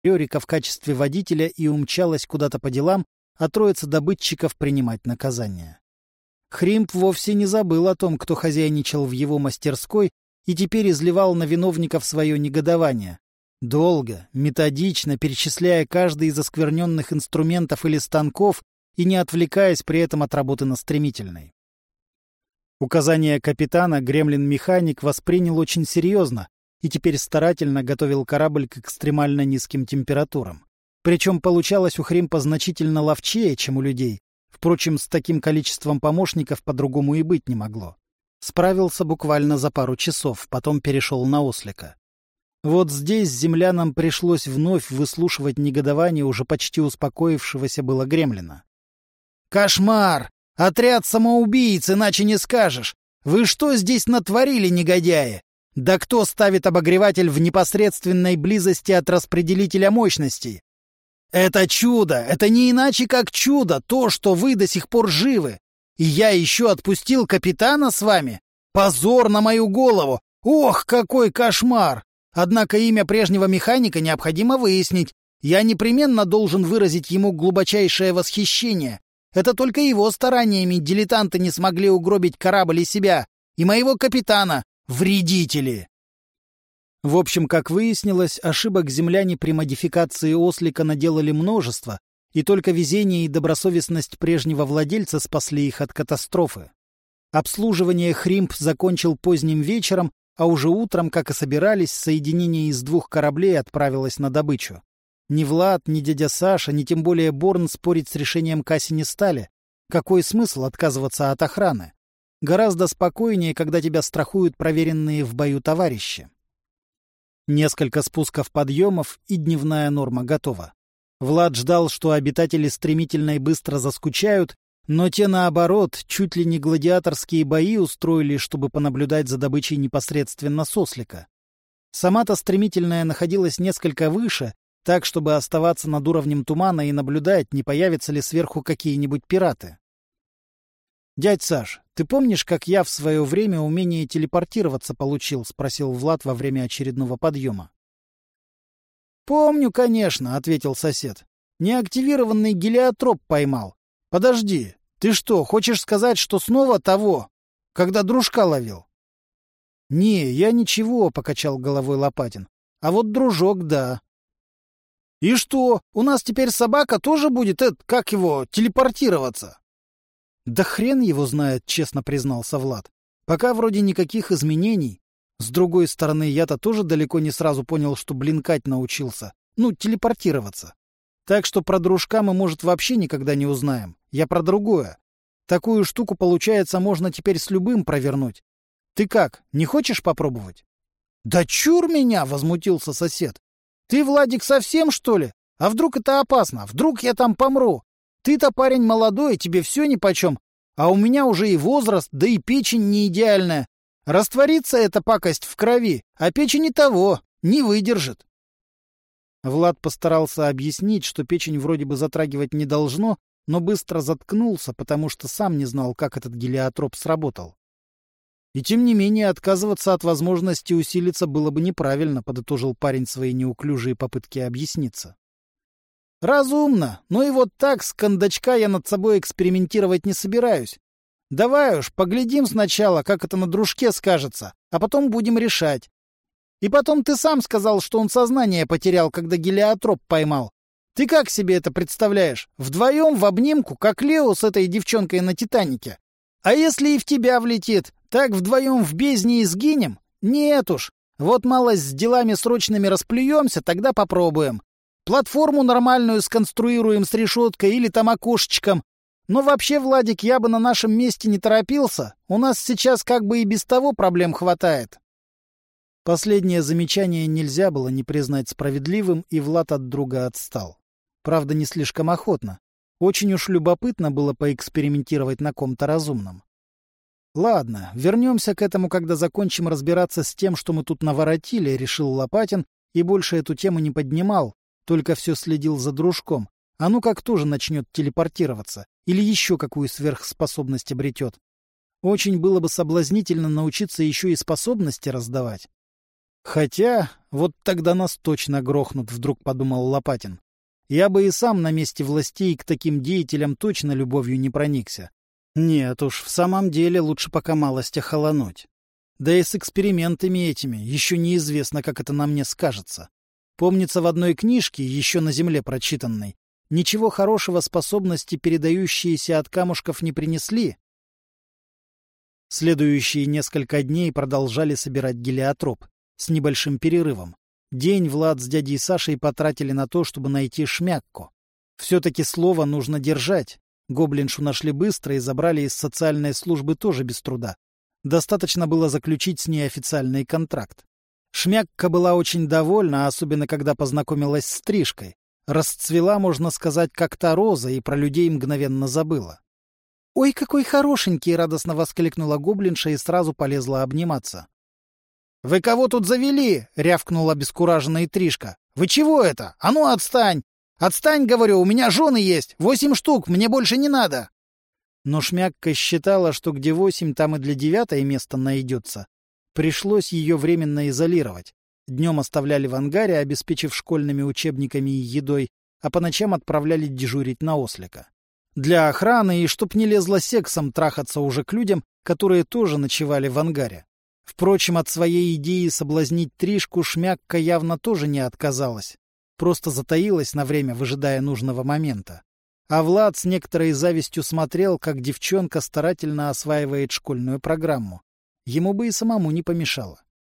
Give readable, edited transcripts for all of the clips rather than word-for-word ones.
Рерика в качестве водителя и умчалась куда-то по делам, а троица добытчиков принимать наказание. Хримп вовсе не забыл о том, кто хозяйничал в его мастерской, и теперь изливал на виновников свое негодование, долго, методично перечисляя каждый из оскверненных инструментов или станков и не отвлекаясь при этом от работы на стремительной. Указание капитана гремлин-механик воспринял очень серьезно и теперь старательно готовил корабль к экстремально низким температурам. Причем получалось у Хримпа значительно ловчее, чем у людей. Впрочем, с таким количеством помощников по-другому и быть не могло. Справился буквально за пару часов, потом перешел на ослика. Вот здесь землянам пришлось вновь выслушивать негодование уже почти успокоившегося было гремлина. «Кошмар! Отряд самоубийц, иначе не скажешь! Вы что здесь натворили, негодяи? Да кто ставит обогреватель в непосредственной близости от распределителя мощностей? Это чудо! Это не иначе как чудо, то, что вы до сих пор живы! И я еще отпустил капитана с вами? Позор на мою голову! Ох, какой кошмар! Однако имя прежнего механика необходимо выяснить. Я непременно должен выразить ему глубочайшее восхищение. Это только его стараниями дилетанты не смогли угробить корабль и себя, и моего капитана, вредители!» В общем, как выяснилось, ошибок земляне при модификации ослика наделали множество, и только везение и добросовестность прежнего владельца спасли их от катастрофы. Обслуживание Хримп закончил поздним вечером, а уже утром, как и собирались, соединение из двух кораблей отправилось на добычу. Ни Влад, ни дядя Саша, ни тем более Борн спорить с решением Касси не стали. Какой смысл отказываться от охраны? Гораздо спокойнее, когда тебя страхуют проверенные в бою товарищи. Несколько спусков-подъемов, и дневная норма готова. Влад ждал, что обитатели стремительно и быстро заскучают, но те, наоборот, чуть ли не гладиаторские бои устроили, чтобы понаблюдать за добычей непосредственно с ослика. Сама-то стремительная находилась несколько выше, так, чтобы оставаться над уровнем тумана и наблюдать, не появятся ли сверху какие-нибудь пираты. «Дядь Саш, ты помнишь, как я в свое время умение телепортироваться получил?» — спросил Влад во время очередного подъема. «Помню, конечно», — ответил сосед. «Неактивированный гелиотроп поймал. Подожди, ты что, хочешь сказать, что снова того, когда дружка ловил?» «Не, я ничего», — покачал головой Лопатин. «А вот дружок, да». «И что, у нас теперь собака тоже будет, как его, телепортироваться?» «Да хрен его знает», — честно признался Влад. «Пока вроде никаких изменений. С другой стороны, я-то тоже далеко не сразу понял, что блинкать научился. Ну, телепортироваться. Так что про дружка мы, может, вообще никогда не узнаем. Я про другое. Такую штуку, получается, можно теперь с любым провернуть. Ты как, не хочешь попробовать?» «Да чур меня!» — возмутился сосед. «Ты, Владик, совсем, что ли? А вдруг это опасно? Вдруг я там помру? Ты-то парень молодой, тебе все нипочем, а у меня уже и возраст, да и печень не идеальная. Растворится эта пакость в крови, а печень и того, не выдержит». Влад постарался объяснить, что печень вроде бы затрагивать не должно, но быстро заткнулся, потому что сам не знал, как этот гелиотроп сработал. «И тем не менее отказываться от возможности усилиться было бы неправильно», — подытожил парень свои неуклюжие попытки объясниться. «Разумно, но и вот так с кондачка я над собой экспериментировать не собираюсь. Давай уж, поглядим сначала, как это на дружке скажется, а потом будем решать. И потом ты сам сказал, что он сознание потерял, когда гелиотроп поймал. Ты как себе это представляешь? Вдвоем в обнимку, как Лео с этой девчонкой на Титанике? А если и в тебя влетит, так вдвоем в бездне и сгинем? Нет уж, вот малость с делами срочными расплюемся, тогда попробуем. Платформу нормальную сконструируем с решеткой или там окошечком. Но вообще, Владик, я бы на нашем месте не торопился. У нас сейчас как бы и без того проблем хватает». Последнее замечание нельзя было не признать справедливым, и Влад от друга отстал. Правда, не слишком охотно. Очень уж любопытно было поэкспериментировать на ком-то разумном. «Ладно, вернемся к этому, когда закончим разбираться с тем, что мы тут наворотили», — решил Лопатин, и больше эту тему не поднимал, только все следил за дружком. А ну как тоже начнет телепортироваться или еще какую сверхспособность обретет. Очень было бы соблазнительно научиться еще и способности раздавать. Хотя, вот тогда нас точно грохнут, вдруг подумал Лопатин. Я бы и сам на месте властей к таким деятелям точно любовью не проникся. Нет уж, в самом деле лучше пока малость охолонуть. Да и с экспериментами этими еще неизвестно, как это на мне скажется. Помнится, в одной книжке, еще на земле прочитанной, ничего хорошего способности, передающиеся от камушков, не принесли. Следующие несколько дней продолжали собирать гелиотроп с небольшим перерывом. День Влад с дядей Сашей потратили на то, чтобы найти шмякку. Все-таки слово нужно держать. Гоблиншу нашли быстро и забрали из социальной службы тоже без труда. Достаточно было заключить с ней официальный контракт. Шмякка была очень довольна, особенно когда познакомилась с Тришкой. Расцвела, можно сказать, как та роза, и про людей мгновенно забыла. «Ой, какой хорошенький!» — радостно воскликнула гоблинша и сразу полезла обниматься. «Вы кого тут завели?» — рявкнула обескураженная Тришка. «Вы чего это? А ну отстань! Отстань, говорю, у меня жены есть! 8 штук, мне больше не надо!» Но Шмякка считала, что где 8, там и для 9 место найдется. Пришлось ее временно изолировать. Днем оставляли в ангаре, обеспечив школьными учебниками и едой, а по ночам отправляли дежурить на ослика. Для охраны и чтоб не лезла сексом трахаться уже к людям, которые тоже ночевали в ангаре. Впрочем, от своей идеи соблазнить Тришку Шмякка явно тоже не отказалась. Просто затаилась на время, выжидая нужного момента. А Влад с некоторой завистью смотрел, как девчонка старательно осваивает школьную программу. Ему бы и самому не помешало.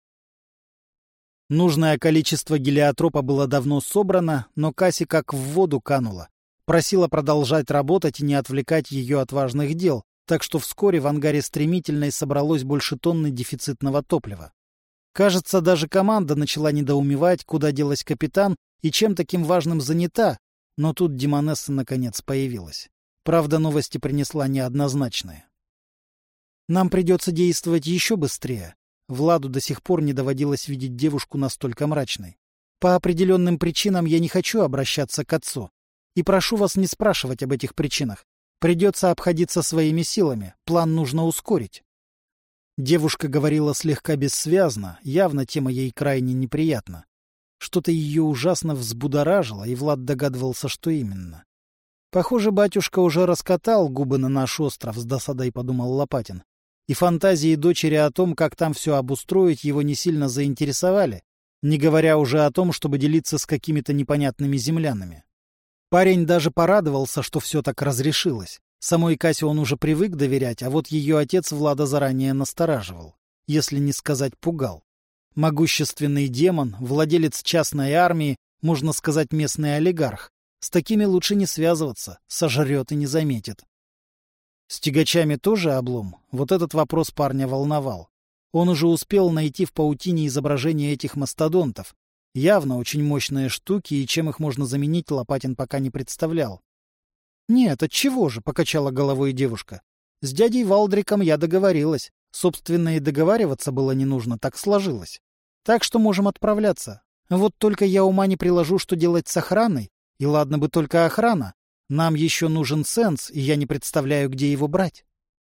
Нужное количество гелиотропа было давно собрано, но Касси как в воду канула. Просила продолжать работать и не отвлекать ее от важных дел, так что вскоре в ангаре стремительно собралось больше тонны дефицитного топлива. Кажется, даже команда начала недоумевать, куда делась капитан и чем таким важным занята, но тут Демонесса наконец появилась. Правда, новости принесла неоднозначные. «Нам придется действовать еще быстрее». Владу до сих пор не доводилось видеть девушку настолько мрачной. «По определенным причинам я не хочу обращаться к отцу. И прошу вас не спрашивать об этих причинах. Придется обходиться своими силами. План нужно ускорить». Девушка говорила слегка бессвязно, явно тема ей крайне неприятна. Что-то ее ужасно взбудоражило, и Влад догадывался, что именно. «Похоже, батюшка уже раскатал губы на наш остров», — с досадой подумал Лопатин. И фантазии дочери о том, как там все обустроить, его не сильно заинтересовали, не говоря уже о том, чтобы делиться с какими-то непонятными землянами. Парень даже порадовался, что все так разрешилось. Самой Касе он уже привык доверять, а вот ее отец Влада заранее настораживал, если не сказать пугал. Могущественный демон, владелец частной армии, можно сказать, местный олигарх. С такими лучше не связываться, сожрет и не заметит. С тягачами тоже облом? Вот этот вопрос парня волновал. Он уже успел найти в паутине изображения этих мастодонтов. Явно очень мощные штуки, и чем их можно заменить, Лопатин пока не представлял. «Нет, отчего же?» — покачала головой девушка. «С дядей Валдриком я договорилась. Собственно, и договариваться было не нужно, так сложилось. Так что можем отправляться. Вот только я ума не приложу, что делать с охраной. И ладно бы только охрана. Нам еще нужен сенс, и я не представляю, где его брать».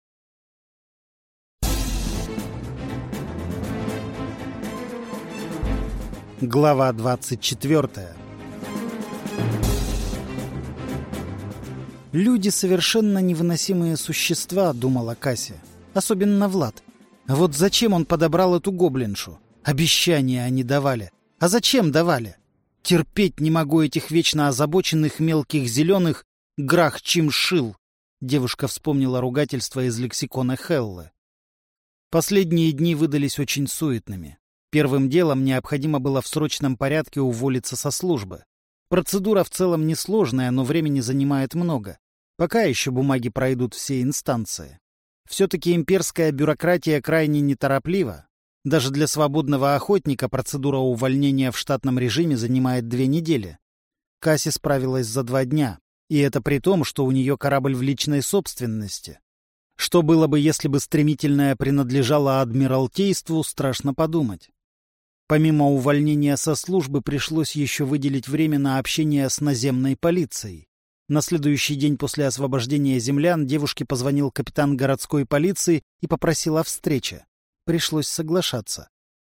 Глава 24. «Люди — совершенно невыносимые существа», — думала Кася. Особенно Влад. Вот зачем он подобрал эту гоблиншу? Обещания они давали. А зачем давали? Терпеть не могу этих вечно озабоченных мелких зеленых грах-чимшил. Девушка вспомнила ругательство из лексикона Хеллы. Последние дни выдались очень суетными. Первым делом необходимо было в срочном порядке уволиться со службы. Процедура в целом несложная, но времени занимает много. Пока еще бумаги пройдут все инстанции. Все-таки имперская бюрократия крайне нетороплива. Даже для свободного охотника процедура увольнения в штатном режиме занимает 2 недели. Касси справилась за 2 дня. И это при том, что у нее корабль в личной собственности. Что было бы, если бы стремительное принадлежало Адмиралтейству, страшно подумать. Помимо увольнения со службы пришлось еще выделить время на общение с наземной полицией. На следующий день после освобождения землян девушке позвонил капитан городской полиции и попросил о встрече. Пришлось соглашаться.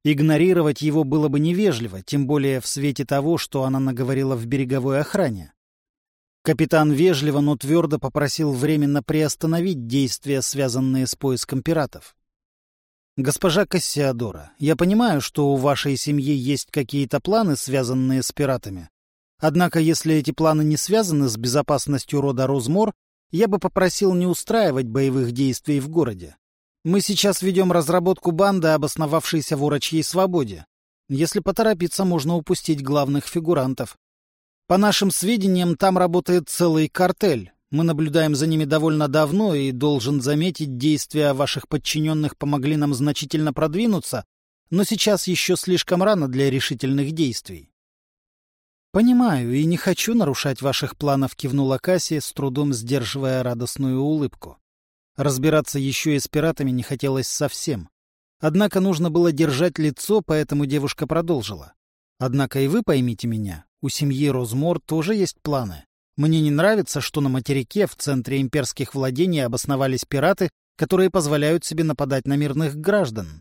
Игнорировать его было бы невежливо, тем более в свете того, что она наговорила в береговой охране. Капитан вежливо, но твердо попросил временно приостановить действия, связанные с поиском пиратов. «Госпожа Кассиодора, я понимаю, что у вашей семьи есть какие-то планы, связанные с пиратами. Однако, если эти планы не связаны с безопасностью рода Розмор, я бы попросил не устраивать боевых действий в городе. Мы сейчас ведем разработку банды, обосновавшейся в Урочьей Свободе. Если поторопиться, можно упустить главных фигурантов. По нашим сведениям, там работает целый картель. Мы наблюдаем за ними довольно давно, и, должен заметить, действия ваших подчиненных помогли нам значительно продвинуться, но сейчас еще слишком рано для решительных действий». «Понимаю, и не хочу нарушать ваших планов», — кивнула Кассия, с трудом сдерживая радостную улыбку. Разбираться еще и с пиратами не хотелось совсем. Однако нужно было держать лицо, поэтому девушка продолжила. «Однако и вы поймите меня, у семьи Розмор тоже есть планы. Мне не нравится, что на материке в центре имперских владений обосновались пираты, которые позволяют себе нападать на мирных граждан.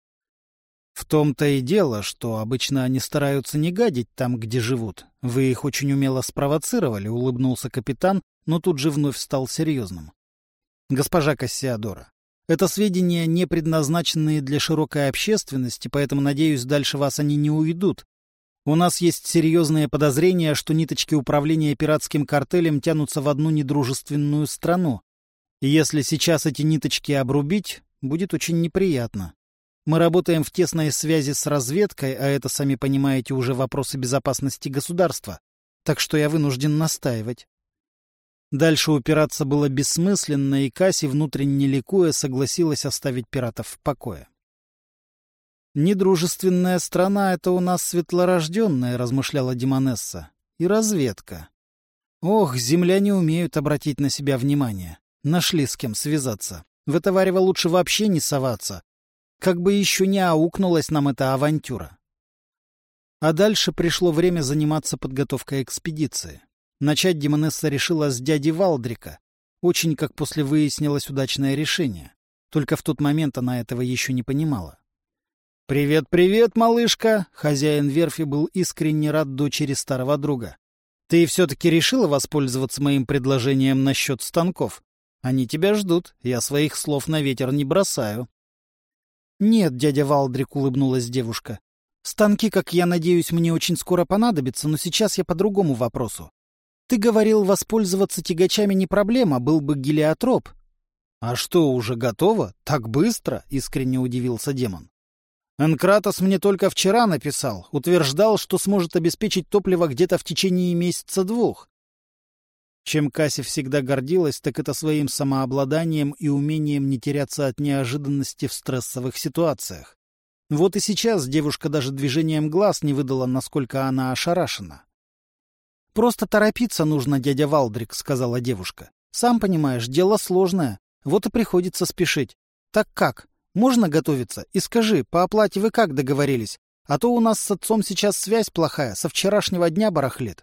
В том-то и дело, что обычно они стараются не гадить там, где живут. Вы их очень умело спровоцировали», — улыбнулся капитан, но тут же вновь стал серьезным. «Госпожа Кассиодора, это сведения, не предназначенные для широкой общественности, поэтому, надеюсь, дальше вас они не уведут. У нас есть серьезные подозрения, что ниточки управления пиратским картелем тянутся в одну недружественную страну. И если сейчас эти ниточки обрубить, будет очень неприятно. Мы работаем в тесной связи с разведкой, а это, сами понимаете, уже вопросы безопасности государства. Так что я вынужден настаивать». Дальше упираться было бессмысленно, и Касси, внутренне ликуя, согласилась оставить пиратов в покое. «Недружественная страна — это у нас светлорожденная», — размышляла Демонесса. «И разведка. Ох, земляне умеют обратить на себя внимание. Нашли с кем связаться. В это варево лучше вообще не соваться. Как бы еще не аукнулась нам эта авантюра». А дальше пришло время заниматься подготовкой экспедиции. Начать Демонесса решила с дяди Валдрика. Очень, как после выяснилось, удачное решение. Только в тот момент она этого еще не понимала. «Привет-привет, малышка!» Хозяин верфи был искренне рад дочери старого друга. «Ты все-таки решила воспользоваться моим предложением насчет станков? Они тебя ждут, я своих слов на ветер не бросаю». «Нет, дядя Валдрик», — улыбнулась девушка. «Станки, как я надеюсь, мне очень скоро понадобятся, но сейчас я по другому вопросу. Ты говорил, воспользоваться тягачами не проблема, был бы гелиотроп». «А что, уже готово? Так быстро?» — искренне удивился демон. «Энкратос мне только вчера написал, утверждал, что сможет обеспечить топливо где-то в течение месяца-двух». Чем Касси всегда гордилась, так это своим самообладанием и умением не теряться от неожиданности в стрессовых ситуациях. Вот и сейчас девушка даже движением глаз не выдала, насколько она ошарашена. «Просто торопиться нужно, дядя Валдрик», — сказала девушка. «Сам понимаешь, дело сложное, вот и приходится спешить. Так как? Можно готовиться? И скажи, по оплате вы как договорились? А то у нас с отцом сейчас связь плохая, со вчерашнего дня барахлит».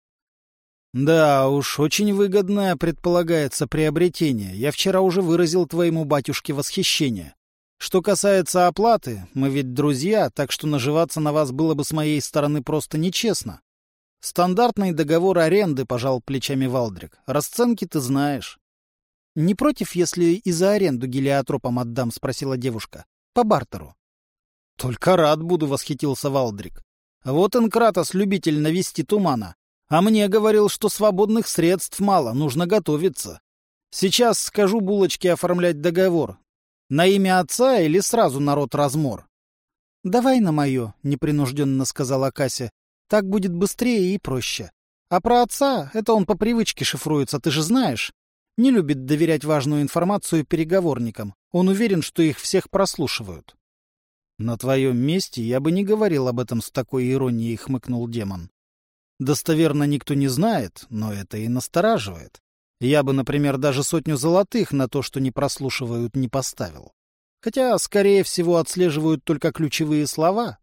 «Да уж, очень выгодное предполагается приобретение. Я вчера уже выразил твоему батюшке восхищение. Что касается оплаты, мы ведь друзья, так что наживаться на вас было бы с моей стороны просто нечестно. Стандартный договор аренды», — пожал плечами Валдрик. «Расценки ты знаешь». «Не против, если и за аренду гелиотропом отдам?» — спросила девушка. «По бартеру». «Только рад буду», — восхитился Валдрик. «Вот Энкратос любитель навести тумана. А мне говорил, что свободных средств мало, нужно готовиться. Сейчас скажу булочке оформлять договор. На имя отца или сразу на род Розмор?» «Давай на мое», — непринужденно сказала Кася. «Так будет быстрее и проще. А про отца, это он по привычке шифруется, ты же знаешь. Не любит доверять важную информацию переговорникам. Он уверен, что их всех прослушивают». «На твоем месте я бы не говорил об этом с такой иронией», — хмыкнул демон. «Достоверно никто не знает, но это и настораживает. Я бы, например, даже 100 золотых на то, что не прослушивают, не поставил. Хотя, скорее всего, отслеживают только ключевые слова».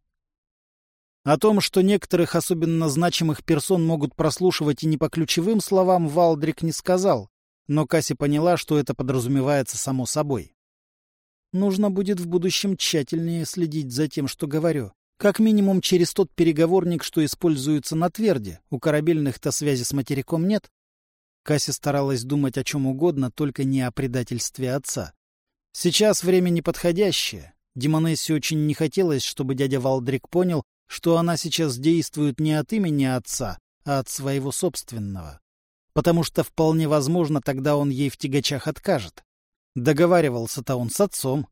О том, что некоторых особенно значимых персон могут прослушивать и не по ключевым словам, Валдрик не сказал, но Касси поняла, что это подразумевается само собой. Нужно будет в будущем тщательнее следить за тем, что говорю. Как минимум через тот переговорник, что используется на Тверде. У корабельных-то связи с материком нет. Касси старалась думать о чем угодно, только не о предательстве отца. Сейчас время неподходящее. Демонессе очень не хотелось, чтобы дядя Валдрик понял, что она сейчас действует не от имени отца, а от своего собственного. Потому что вполне возможно, тогда он ей в тягачах откажет. Договаривался-то он с отцом.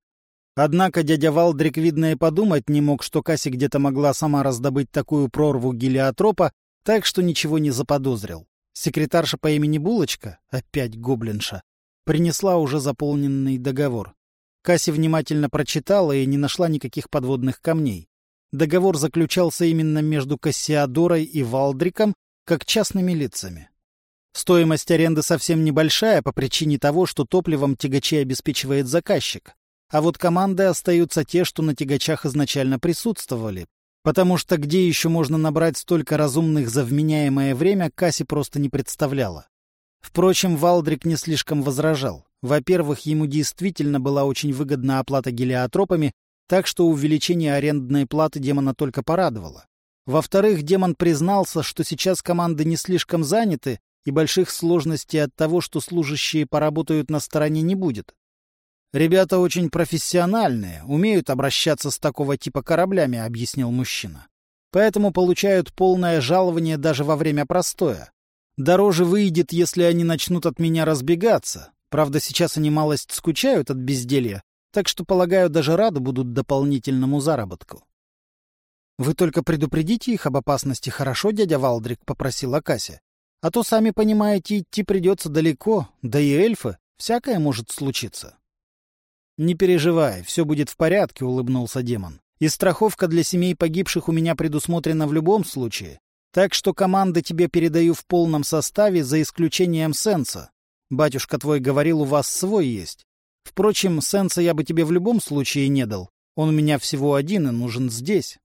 Однако дядя Валдрик, видно, и подумать не мог, что Касси где-то могла сама раздобыть такую прорву гелиотропа, так что ничего не заподозрил. Секретарша по имени Булочка, опять гоблинша, принесла уже заполненный договор. Касси внимательно прочитала и не нашла никаких подводных камней. Договор заключался именно между Кассиодорой и Валдриком, как частными лицами. Стоимость аренды совсем небольшая по причине того, что топливом тягачи обеспечивает заказчик. А вот команды остаются те, что на тягачах изначально присутствовали. Потому что где еще можно набрать столько разумных за вменяемое время, Касси просто не представляла. Впрочем, Валдрик не слишком возражал. Во-первых, ему действительно была очень выгодна оплата гелиотропами, так что увеличение арендной платы демона только порадовало. Во-вторых, демон признался, что сейчас команды не слишком заняты, и больших сложностей от того, что служащие поработают на стороне, не будет. «Ребята очень профессиональные, умеют обращаться с такого типа кораблями», — объяснил мужчина. «Поэтому получают полное жалование даже во время простоя. Дороже выйдет, если они начнут от меня разбегаться. Правда, сейчас они малость скучают от безделья, так что, полагаю, даже рады будут дополнительному заработку». «Вы только предупредите их об опасности, хорошо, дядя Валдрик?» — попросила Касси. «А то, сами понимаете, идти придется далеко, да и эльфы, всякое может случиться». «Не переживай, все будет в порядке», — улыбнулся демон. «И страховка для семей погибших у меня предусмотрена в любом случае. Так что команды тебе передаю в полном составе, за исключением Сенса. Батюшка твой говорил, у вас свой есть. Впрочем, Сенса я бы тебе в любом случае не дал. Он у меня всего один и нужен здесь».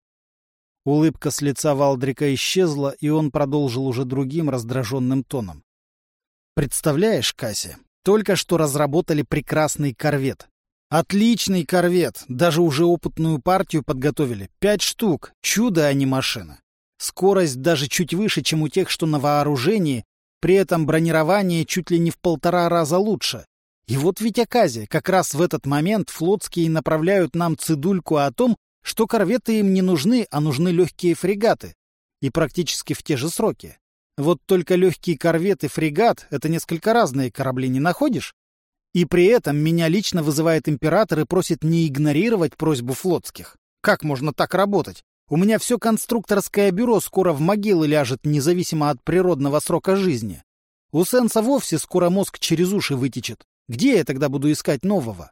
Улыбка с лица Валдрика исчезла, и он продолжил уже другим раздраженным тоном. «Представляешь, Касси, только что разработали прекрасный корвет. Отличный корвет, даже уже опытную партию подготовили. 5 штук, чудо, а не машина. Скорость даже чуть выше, чем у тех, что на вооружении, при этом бронирование чуть ли не в 1,5 раза лучше. И вот ведь оказия, как раз в этот момент флотские направляют нам цедульку о том, что корветы им не нужны, а нужны легкие фрегаты. И практически в те же сроки. Вот только легкий корвет и фрегат — это несколько разные корабли, не находишь? И при этом меня лично вызывает император и просит не игнорировать просьбу флотских. Как можно так работать? У меня все конструкторское бюро скоро в могилы ляжет, независимо от природного срока жизни. У Сенса вовсе скоро мозг через уши вытечет. Где я тогда буду искать нового?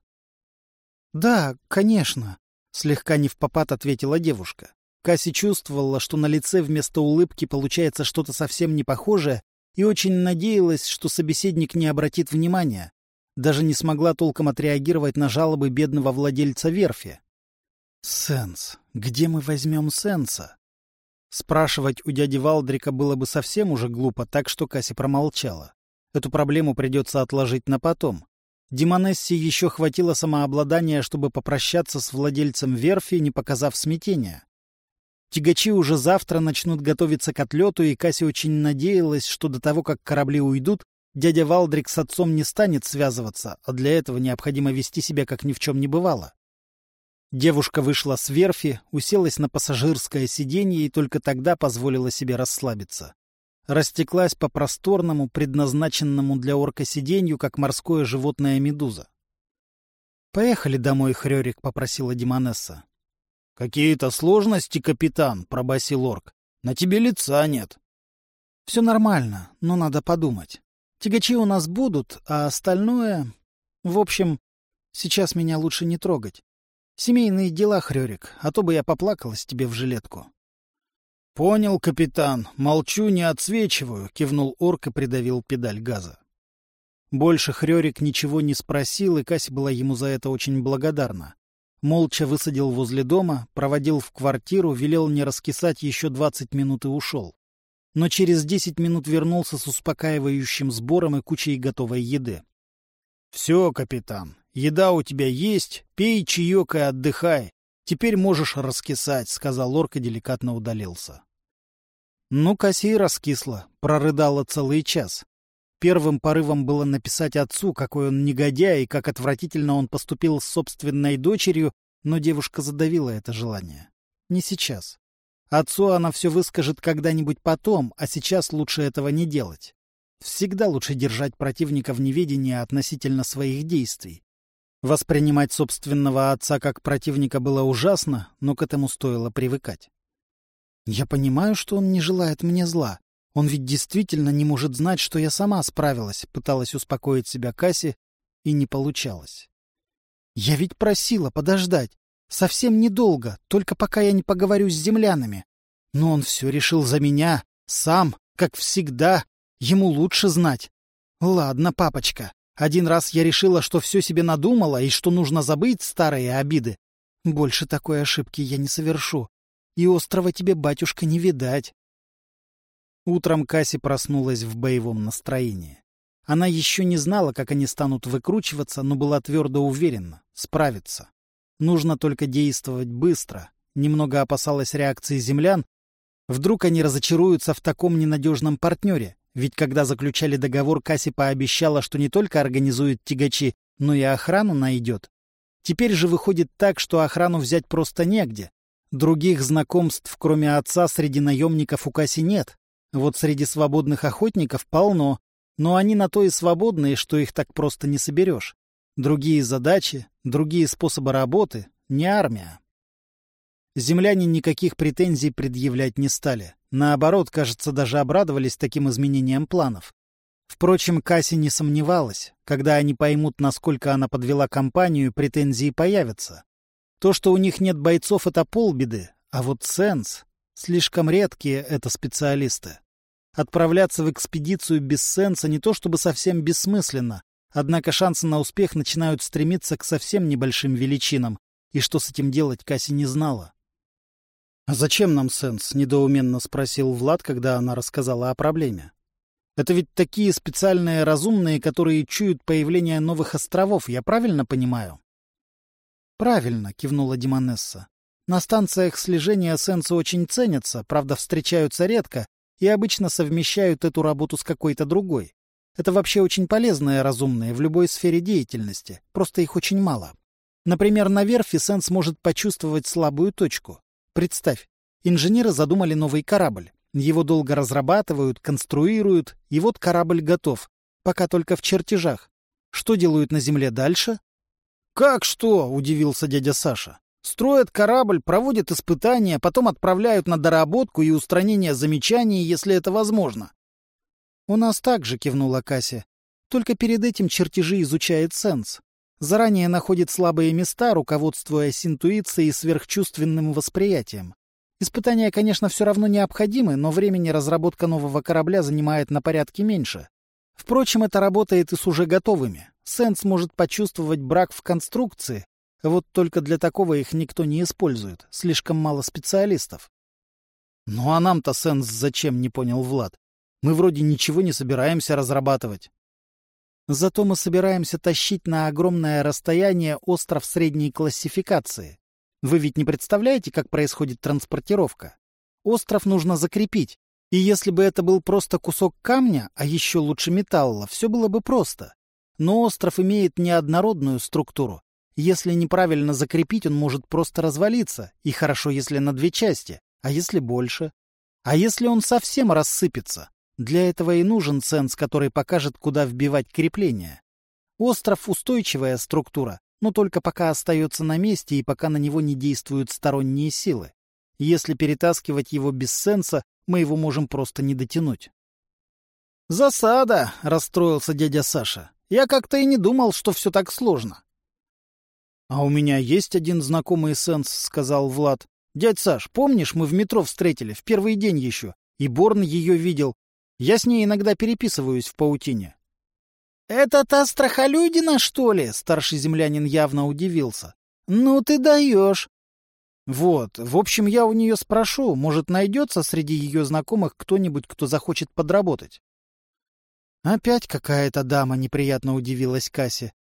— Да, конечно, — слегка невпопад ответила девушка. Касси чувствовала, что на лице вместо улыбки получается что-то совсем не похожее, и очень надеялась, что собеседник не обратит внимания. Даже не смогла толком отреагировать на жалобы бедного владельца верфи. «Сенс. Где мы возьмем Сенса?» Спрашивать у дяди Валдрика было бы совсем уже глупо, так что Касси промолчала. Эту проблему придется отложить на потом. Демонессе еще хватило самообладания, чтобы попрощаться с владельцем верфи, не показав смятения. Тягачи уже завтра начнут готовиться к отлету, и Касси очень надеялась, что до того, как корабли уйдут, дядя Валдрик с отцом не станет связываться, а для этого необходимо вести себя, как ни в чем не бывало. Девушка вышла с верфи, уселась на пассажирское сиденье и только тогда позволила себе расслабиться. Растеклась по просторному, предназначенному для орка сиденью, как морское животное медуза. «Поехали домой, Хрёрик», — попросила демонесса. «Какие-то сложности, капитан», — пробасил орк. «На тебе лица нет». «Все нормально, но надо подумать. Тягачи у нас будут, а остальное... В общем, сейчас меня лучше не трогать. Семейные дела, Хрёрик, а то бы я поплакалась тебе в жилетку». «Понял, капитан. Молчу, не отсвечиваю», — кивнул орк и придавил педаль газа. Больше Хрёрик ничего не спросил, и Касси была ему за это очень благодарна. Молча высадил возле дома, проводил в квартиру, велел не раскисать еще 20 минут и ушел. Но через 10 минут вернулся с успокаивающим сбором и кучей готовой еды. «Все, капитан, Еда у тебя есть, пей чаек и отдыхай. Теперь можешь раскисать, — сказал орк и деликатно удалился. Ну, Касси раскисла, прорыдала целый час. Первым порывом было написать отцу, какой он негодяй и как отвратительно он поступил с собственной дочерью, но девушка задавила это желание. Не сейчас. Отцу она все выскажет когда-нибудь потом, а сейчас лучше этого не делать. Всегда лучше держать противника в неведении относительно своих действий. Воспринимать собственного отца как противника было ужасно, но к этому стоило привыкать. Я понимаю, что он не желает мне зла. Он ведь действительно не может знать, что я сама справилась, пыталась успокоить себя Касси, и не получалось. Я ведь просила подождать. Совсем недолго, только пока я не поговорю с землянами. Но он все решил за меня, сам, как всегда. Ему лучше знать. Ладно, папочка, один раз я решила, что все себе надумала и что нужно забыть старые обиды. Больше такой ошибки я не совершу. И острова тебе, батюшка, не видать. Утром Касси проснулась в боевом настроении. Она еще не знала, как они станут выкручиваться, но была твердо уверена — справиться. Нужно только действовать быстро. Немного опасалась реакции землян. Вдруг они разочаруются в таком ненадежном партнере. Ведь когда заключали договор, Касси пообещала, что не только организует тягачи, но и охрану найдет. Теперь же выходит так, что охрану взять просто негде. Других знакомств, кроме отца, среди наемников у Касси нет. Вот среди свободных охотников полно, но они на то и свободные, что их так просто не соберешь. Другие задачи, другие способы работы, не армия. Земляне никаких претензий предъявлять не стали. Наоборот, кажется, даже обрадовались таким изменениям планов. Впрочем, Касси не сомневалась. Когда они поймут, насколько она подвела компанию, претензии появятся. То, что у них нет бойцов, — это полбеды, а вот Сенс... Слишком редкие это специалисты. Отправляться в экспедицию без Сенса не то чтобы совсем бессмысленно, однако шансы на успех начинают стремиться к совсем небольшим величинам, и что с этим делать, Касси не знала. — А зачем нам Сенс? — недоуменно спросил Влад, когда она рассказала о проблеме. — Это ведь такие специальные разумные, которые чуют появление новых островов, я правильно понимаю? — Правильно, — кивнула Демонесса. На станциях слежения сенсы очень ценятся, правда, встречаются редко и обычно совмещают эту работу с какой-то другой. Это вообще очень полезные разумные в любой сфере деятельности, просто их очень мало. Например, на верфи сенс может почувствовать слабую точку. Представь, инженеры задумали новый корабль. Его долго разрабатывают, конструируют, и вот корабль готов, пока только в чертежах. Что делают на Земле дальше? — Как что? — удивился дядя Саша. Строят корабль, проводят испытания, потом отправляют на доработку и устранение замечаний, если это возможно. — У нас так же, — кивнула Касси. Только перед этим чертежи изучает Сенс. Заранее находит слабые места, руководствуясь интуицией и сверхчувственным восприятием. Испытания, конечно, все равно необходимы, но времени разработка нового корабля занимает на порядке меньше. Впрочем, это работает и с уже готовыми. Сенс может почувствовать брак в конструкции, вот только для такого их никто не использует, слишком мало специалистов. — Ну а нам-то Сенс зачем, — не понял Влад. Мы вроде ничего не собираемся разрабатывать. Зато мы собираемся тащить на огромное расстояние остров средней классификации. Вы ведь не представляете, как происходит транспортировка? Остров нужно закрепить, и если бы это был просто кусок камня, а еще лучше металла, все было бы просто. Но остров имеет неоднородную структуру. Если неправильно закрепить, он может просто развалиться, и хорошо, если на две части, а если больше? А если он совсем рассыпется? Для этого и нужен Сенс, который покажет, куда вбивать крепление. Остров — устойчивая структура, но только пока остается на месте и пока на него не действуют сторонние силы. Если перетаскивать его без Сенса, мы его можем просто не дотянуть. «Засада!» — расстроился дядя Саша. «Я как-то и не думал, что все так сложно». «А у меня есть один знакомый Сенс», — сказал Влад. «Дядь Саш, помнишь, мы в метро встретили, в первый день еще, и Борн ее видел. Я с ней иногда переписываюсь в паутине». «Это та страхолюдина, что ли?» — старший землянин явно удивился. «Ну ты даешь!» «Вот, в общем, я у нее спрошу, может, найдется среди ее знакомых кто-нибудь, кто захочет подработать». «Опять какая-то дама», — неприятно удивилась Касси.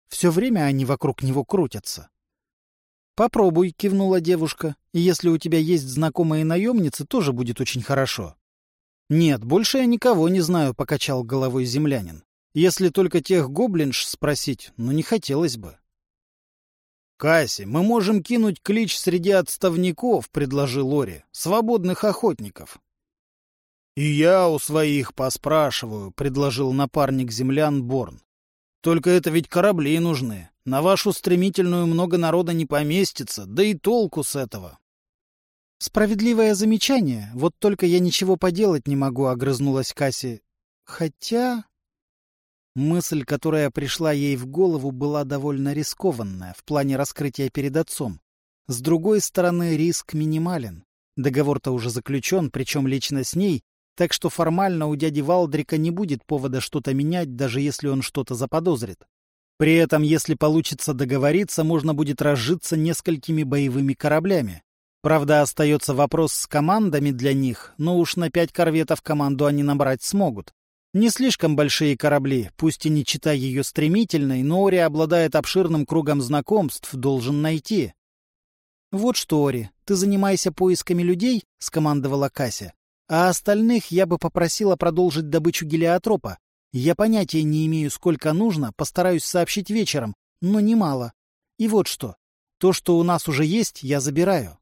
Все время они вокруг него крутятся. «Попробуй», — кивнула девушка. «И если у тебя есть знакомые наемницы, тоже будет очень хорошо». «Нет, больше я никого не знаю», — покачал головой землянин. «Если только тех гоблинш спросить, но не хотелось бы». «Касси, мы можем кинуть клич среди отставников», — предложил Ори, — «свободных охотников». «И я у своих поспрашиваю», — предложил напарник землян Борн. «Только это ведь корабли нужны. На вашу стремительную много народа не поместится, да и толку с этого». «Справедливое замечание. Вот только я ничего поделать не могу», — огрызнулась Касси. «Хотя...» Мысль, которая пришла ей в голову, была довольно рискованная в плане раскрытия перед отцом. С другой стороны, риск минимален. Договор-то уже заключен, причем лично с ней, так что формально у дяди Валдрика не будет повода что-то менять, даже если он что-то заподозрит. При этом, если получится договориться, можно будет разжиться несколькими боевыми кораблями. Правда, остается вопрос с командами для них, но уж на 5 корветов команду они набрать смогут. Не слишком большие корабли, пусть и не читай ее стремительной, но Ори обладает обширным кругом знакомств, должен найти. «Вот что, Ори, ты занимайся поисками людей», — скомандовала Кася, «а остальных я бы попросила продолжить добычу гелиотропа. Я понятия не имею, сколько нужно, постараюсь сообщить вечером, но немало. И вот что. То, что у нас уже есть, я забираю».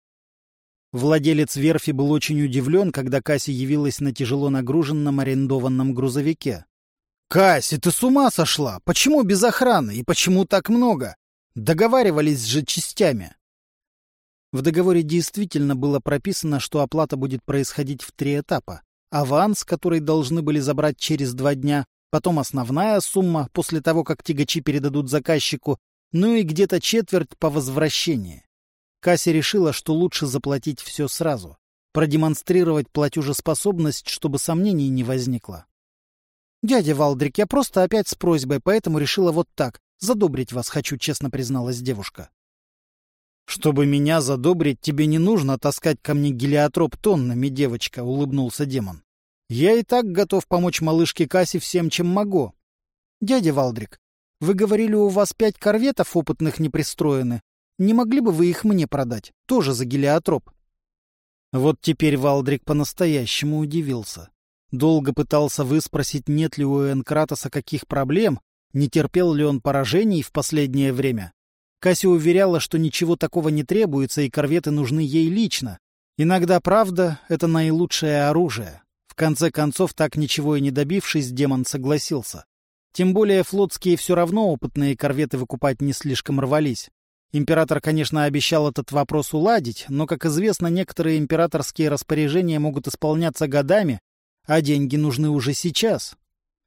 Владелец верфи был очень удивлен, когда Касси явилась на тяжело нагруженном арендованном грузовике. «Касси, ты с ума сошла? Почему без охраны? И почему так много? Договаривались же частями». В договоре действительно было прописано, что оплата будет происходить в 3 этапа. Аванс, который должны были забрать через 2 дня, потом основная сумма после того, как тягачи передадут заказчику, ну и где-то четверть по возвращении. Касси решила, что лучше заплатить все сразу, продемонстрировать платежеспособность, чтобы сомнений не возникло. «Дядя Валдрик, я просто опять с просьбой, поэтому решила вот так. Задобрить вас хочу», — честно призналась девушка. «Чтобы меня задобрить, тебе не нужно таскать ко мне гелиотроп тоннами, девочка», — улыбнулся демон. «Я и так готов помочь малышке Касси всем, чем могу». «Дядя Валдрик, вы говорили, у вас 5 корветов опытных не пристроены. Не могли бы вы их мне продать? Тоже за гелиотроп?» Вот теперь Валдрик по-настоящему удивился. Долго пытался выспросить, нет ли у Энкратоса каких проблем, не терпел ли он поражений в последнее время. Касси уверяла, что ничего такого не требуется, и корветы нужны ей лично. Иногда, правда, это наилучшее оружие. В конце концов, так ничего и не добившись, демон согласился. Тем более флотские все равно опытные корветы выкупать не слишком рвались. Император, конечно, обещал этот вопрос уладить, но, как известно, некоторые императорские распоряжения могут исполняться годами, а деньги нужны уже сейчас.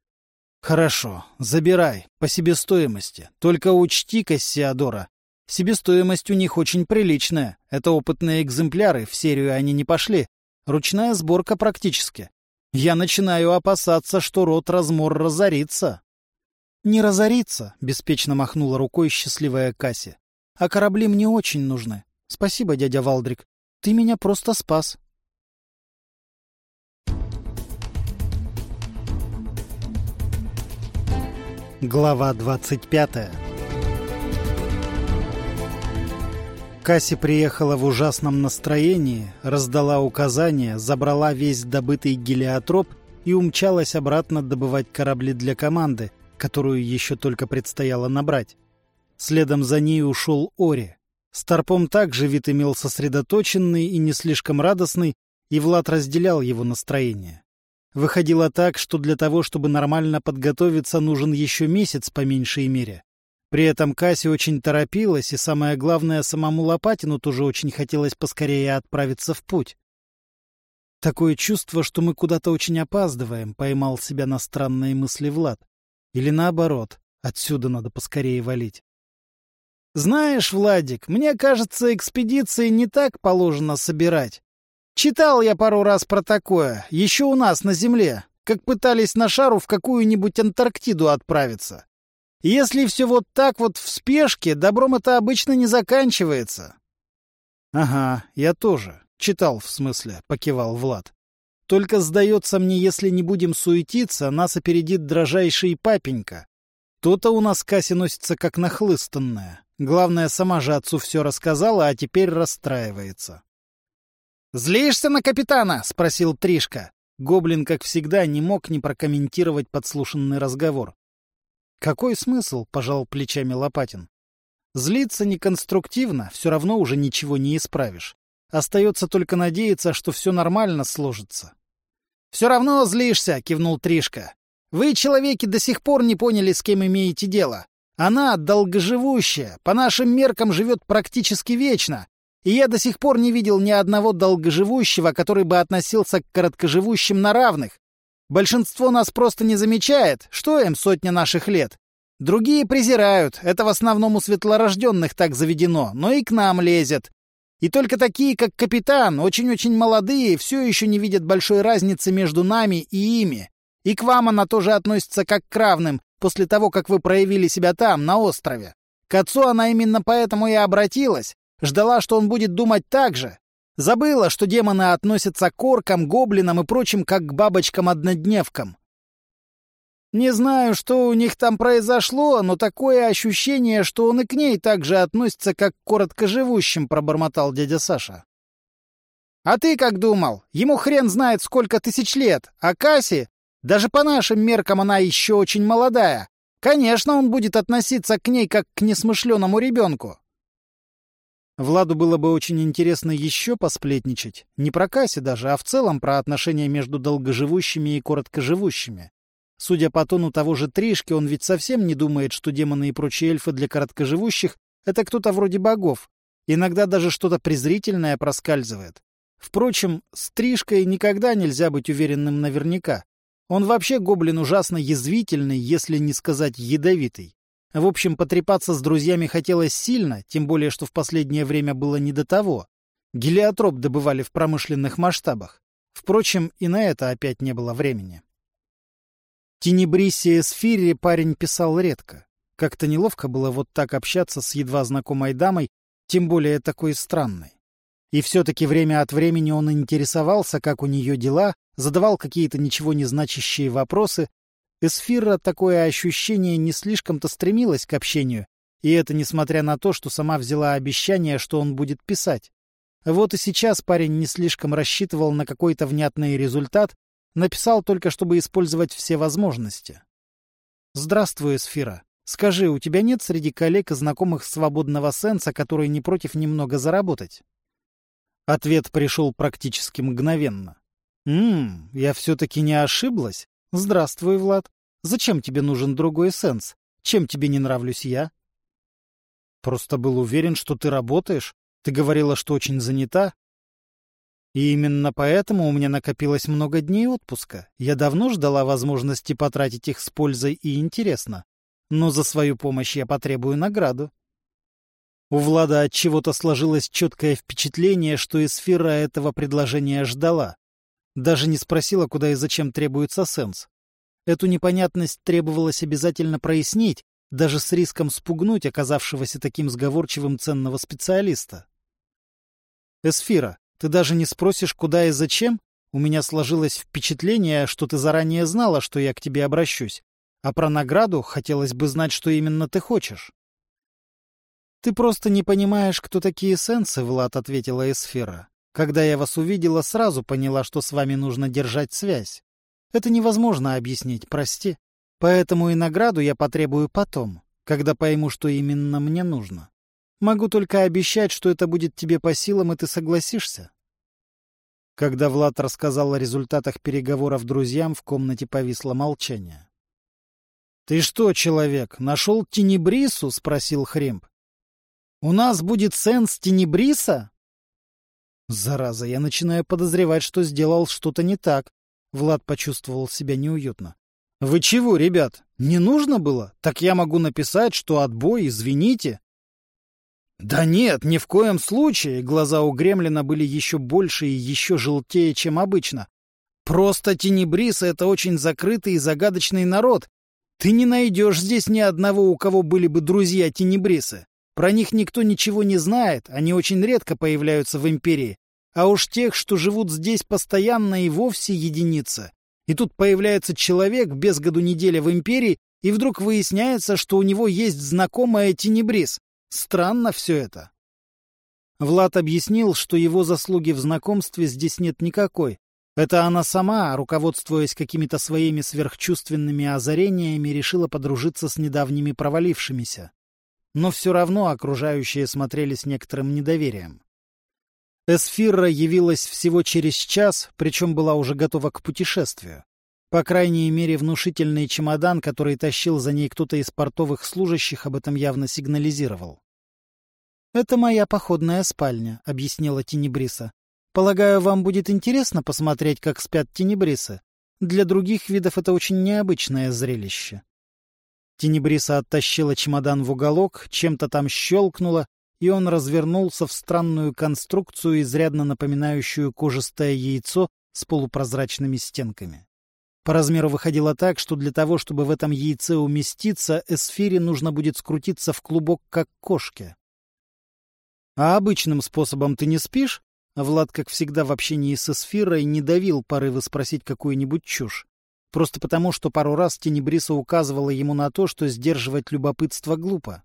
«Хорошо, забирай, по себестоимости. Только учти, Кассиодора, себестоимость у них очень приличная. Это опытные экземпляры, в серию они не пошли. Ручная сборка практически. Я начинаю опасаться, что род Размор разорится». «Не разорится», — беспечно махнула рукой счастливая Касси. «А корабли мне очень нужны. Спасибо, дядя Валдрик. Ты меня просто спас». Глава 25. Касси приехала в ужасном настроении, раздала указания, забрала весь добытый гелиотроп и умчалась обратно добывать корабли для команды, которую еще только предстояло набрать. Следом за ней ушел Ори. Старпом также вид имел сосредоточенный и не слишком радостный, и Влад разделял его настроение. Выходило так, что для того, чтобы нормально подготовиться, нужен еще месяц по меньшей мере. При этом Касси очень торопилась, и самое главное, самому Лопатину тоже очень хотелось поскорее отправиться в путь. «Такое чувство, что мы куда-то очень опаздываем», — поймал себя на странные мысли Влад. «Или наоборот, отсюда надо поскорее валить». «Знаешь, Владик, мне кажется, экспедиции не так положено собирать. Читал я пару раз про такое, еще у нас на Земле, как пытались на шару в какую-нибудь Антарктиду отправиться. Если все вот так вот в спешке, добром это обычно не заканчивается». «Ага, я тоже. Читал, в смысле», — покивал Влад. «Только, сдается мне, если не будем суетиться, нас опередит дрожайший папенька. То-то у нас Кася носится как нахлыстанная. Главное, сама же отцу все рассказала, а теперь расстраивается. «Злишься на капитана?» — спросил Тришка. Гоблин, как всегда, не мог не прокомментировать подслушанный разговор. «Какой смысл?» — пожал плечами Лопатин. «Злиться неконструктивно, все равно уже ничего не исправишь. Остается только надеяться, что все нормально сложится». «Все равно злишься», — кивнул Тришка. «Вы, человеки, до сих пор не поняли, с кем имеете дело. Она долгоживущая, по нашим меркам живет практически вечно. И я до сих пор не видел ни одного долгоживущего, который бы относился к короткоживущим на равных. Большинство нас просто не замечает, что им сотня наших лет. Другие презирают, это в основном у светлорожденных так заведено, но и к нам лезет. И только такие, как капитан, очень-очень молодые, все еще не видят большой разницы между нами и ими. И к вам она тоже относится как к равным, после того, как вы проявили себя там, на острове. К отцу она именно поэтому и обратилась. Ждала, что он будет думать так же. Забыла, что демоны относятся к оркам, гоблинам и прочим, как к бабочкам-однодневкам. Не знаю, что у них там произошло, но такое ощущение, что он и к ней так же относится, как к короткоживущим, пробормотал дядя Саша. А ты как думал? Ему хрен знает, сколько тысяч лет, а Касси, даже по нашим меркам она еще очень молодая. Конечно, он будет относиться к ней, как к несмышленому ребенку. Владу было бы очень интересно еще посплетничать. Не про Касси даже, а в целом про отношения между долгоживущими и короткоживущими. Судя по тону того же Тришки, он ведь совсем не думает, что демоны и прочие эльфы для короткоживущих — это кто-то вроде богов. Иногда даже что-то презрительное проскальзывает. Впрочем, с Тришкой никогда нельзя быть уверенным наверняка. Он вообще гоблин ужасно язвительный, если не сказать ядовитый. В общем, потрепаться с друзьями хотелось сильно, тем более, что в последнее время было не до того. Гелиотроп добывали в промышленных масштабах. Впрочем, и на это опять не было времени. Тенебрисе Эсфире парень писал редко. Как-то неловко было вот так общаться с едва знакомой дамой, тем более такой странной. И все-таки время от времени он интересовался, как у нее дела, задавал какие-то ничего не значащие вопросы. Эсфира, такое ощущение, не слишком-то стремилась к общению, и это несмотря на то, что сама взяла обещание, что он будет писать. Вот и сейчас парень не слишком рассчитывал на какой-то внятный результат, написал только, чтобы использовать все возможности. «Здравствуй, Эсфира. Скажи, у тебя нет среди коллег и знакомых свободного сенса, который не против немного заработать?» Ответ пришел практически мгновенно. Я все-таки не ошиблась? Здравствуй, Влад. Зачем тебе нужен другой сенс? Чем тебе не нравлюсь я?» «Просто был уверен, что ты работаешь. Ты говорила, что очень занята. И именно поэтому у меня накопилось много дней отпуска. Я давно ждала возможности потратить их с пользой и интересно. Но за свою помощь я потребую награду». У Влада от чего-то сложилось четкое впечатление, что Эсфира этого предложения ждала. Даже не спросила, куда и зачем требуется сенс. Эту непонятность требовалось обязательно прояснить, даже с риском спугнуть оказавшегося таким сговорчивым ценного специалиста. «Эсфира, ты даже не спросишь, куда и зачем? У меня сложилось впечатление, что ты заранее знала, что я к тебе обращусь. А про награду хотелось бы знать, что именно ты хочешь». «Ты просто не понимаешь, кто такие сенсы, Влад», — ответила Эсфира. «Когда я вас увидела, сразу поняла, что с вами нужно держать связь. Это невозможно объяснить, прости. Поэтому и награду я потребую потом, когда пойму, что именно мне нужно. Могу только обещать, что это будет тебе по силам, и ты согласишься». Когда Влад рассказал о результатах переговоров друзьям, в комнате повисло молчание. «Ты что, человек, нашел Тенебрису?» — спросил Хремп. «У нас будет сенс Тенебриса?» Зараза, я начинаю подозревать, что сделал что-то не так. Влад почувствовал себя неуютно. «Вы чего, ребят? Не нужно было? Так я могу написать, что отбой, извините». «Да нет, ни в коем случае!» Глаза у Гремлина были еще больше и еще желтее, чем обычно. «Просто Тенебрисы — это очень закрытый и загадочный народ. Ты не найдешь здесь ни одного, у кого были бы друзья Тенебрисы. Про них никто ничего не знает, они очень редко появляются в Империи. А уж тех, что живут здесь постоянно, и вовсе единицы. И тут появляется человек без году неделя в Империи И вдруг выясняется, что у него есть знакомая Тенебрис. Странно все это. Влад объяснил, что его заслуги в знакомстве здесь нет никакой. Это она сама, руководствуясь какими-то своими сверхчувственными озарениями, решила подружиться с недавними провалившимися. Но все равно окружающие смотрели с некоторым недоверием. Эсфирра явилась всего через час, причем была уже готова к путешествию. По крайней мере, внушительный чемодан, который тащил за ней кто-то из портовых служащих, об этом явно сигнализировал. «Это моя походная спальня», — объяснила Тенебриса. «Полагаю, вам будет интересно посмотреть, как спят тенебрисы. Для других видов это очень необычное зрелище». Тенебриса оттащила чемодан в уголок, чем-то там щелкнула, и он развернулся в странную конструкцию, изрядно напоминающую кожистое яйцо с полупрозрачными стенками. По размеру выходило так, что для того, чтобы в этом яйце уместиться, Эсфире нужно будет скрутиться в клубок, как кошке. «А обычным способом ты не спишь?» Влад, как всегда в общении с Эсфирой, не давил порывы спросить какую-нибудь чушь. Просто потому, что пару раз Тенебриса указывала ему на то, что сдерживать любопытство глупо.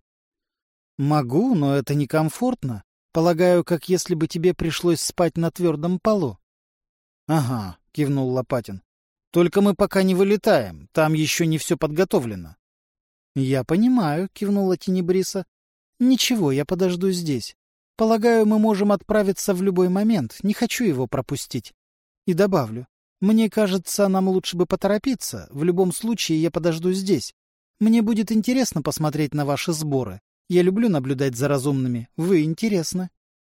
«Могу, но это некомфортно. Полагаю, как если бы тебе пришлось спать на твердом полу». «Ага», — кивнул Лопатин. «Только мы пока не вылетаем, там еще не все подготовлено». «Я понимаю», — кивнула Тенебриса. «Ничего, я подожду здесь. Полагаю, мы можем отправиться в любой момент, не хочу его пропустить. И добавлю, мне кажется, нам лучше бы поторопиться, в любом случае я подожду здесь. Мне будет интересно посмотреть на ваши сборы. Я люблю наблюдать за разумными, вы интересны».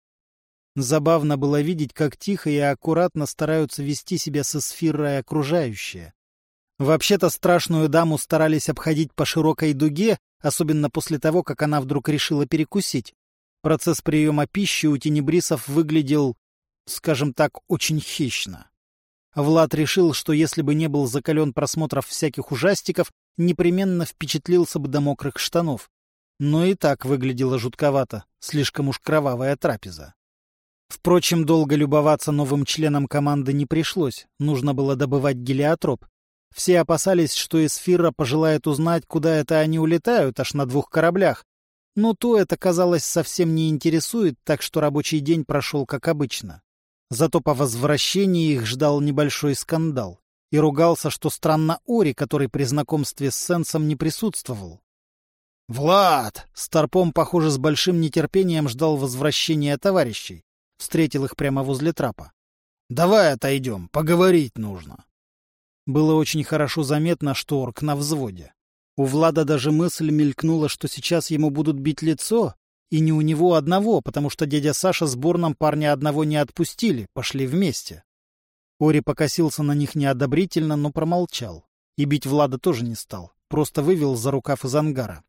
Забавно было видеть, как тихо и аккуратно стараются вести себя со Эсфиррой окружающие. Вообще-то страшную даму старались обходить по широкой дуге, особенно после того, как она вдруг решила перекусить. Процесс приема пищи у тенебрисов выглядел, скажем так, очень хищно. Влад решил, что если бы не был закален просмотров всяких ужастиков, непременно впечатлился бы до мокрых штанов. Но и так выглядело жутковато, слишком уж кровавая трапеза. Впрочем, долго любоваться новым членом команды не пришлось, нужно было добывать гелиотроп. Все опасались, что Эсфирра пожелает узнать, куда это они улетают, аж на 2 кораблях. Но то это, казалось, совсем не интересует, так что рабочий день прошел как обычно. Зато по возвращении их ждал небольшой скандал. И ругался, что странно Ори, который при знакомстве с Сенсом не присутствовал. «Влад!» — Старпом, похоже, с большим нетерпением ждал возвращения товарищей. Встретил их прямо возле трапа. «Давай отойдем, поговорить нужно». Было очень хорошо заметно, что орк на взводе. У Влада даже мысль мелькнула, что сейчас ему будут бить лицо, и не у него одного, потому что дядя Саша с Борном парня одного не отпустили, пошли вместе. Ори покосился на них неодобрительно, но промолчал. И бить Влада тоже не стал, просто вывел за рукав из ангара.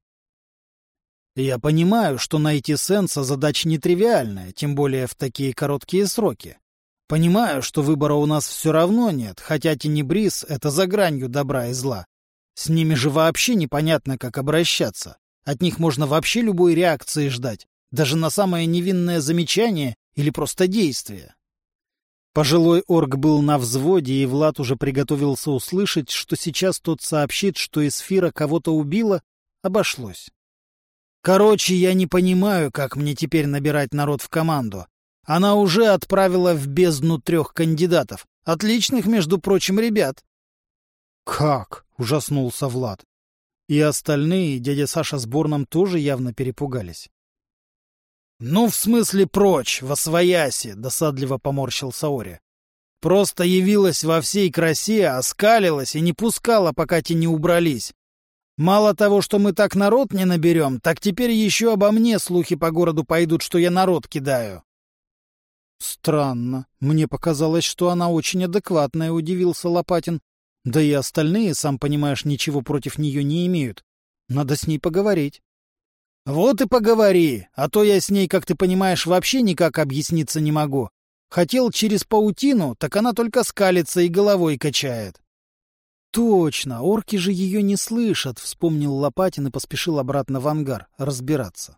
«Я понимаю, что найти Сенса задача нетривиальная, тем более в такие короткие сроки. Понимаю, что выбора у нас все равно нет, хотя Тенебрис — это за гранью добра и зла. С ними же вообще непонятно, как обращаться. От них можно вообще любой реакции ждать, даже на самое невинное замечание или просто действие». Пожилой орк был на взводе, и Влад уже приготовился услышать, что сейчас тот сообщит, что Эсфира кого-то убила, обошлось. «Короче, я не понимаю, как мне теперь набирать народ в команду. Она уже отправила в бездну 3 кандидатов. Отличных, между прочим, ребят». «Как?» — ужаснулся Влад. И остальные, дядя Саша с Борном, тоже явно перепугались. «Ну, в смысле прочь, восвояси», — досадливо поморщился Ори. «Просто явилась во всей красе, оскалилась и не пускала, пока те не убрались. Мало того, что мы так народ не наберем, так теперь еще обо мне слухи по городу пойдут, что я народ кидаю». «Странно. Мне показалось, что она очень адекватная», — удивился Лопатин. «Да и остальные, сам понимаешь, ничего против нее не имеют. Надо с ней поговорить». «Вот и поговори, а то я с ней, как ты понимаешь, вообще никак объясниться не могу. Хотел через паутину, так она только скалится и головой качает». «Точно, орки же ее не слышат», — вспомнил Лопатин и поспешил обратно в ангар разбираться.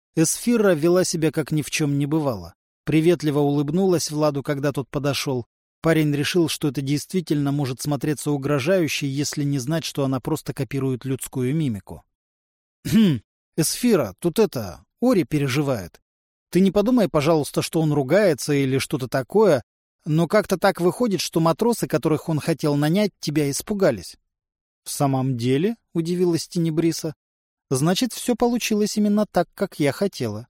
Эсфирра вела себя, как ни в чем не бывало. Приветливо улыбнулась Владу, когда тот подошел. Парень решил, что это действительно может смотреться угрожающе, если не знать, что она просто копирует людскую мимику. «Хм, Эсфира, тут Ори переживает. Ты не подумай, пожалуйста, что он ругается или что-то такое, но как-то так выходит, что матросы, которых он хотел нанять, тебя испугались». «В самом деле?» — удивилась Тенебриса. «Значит, все получилось именно так, как я хотела».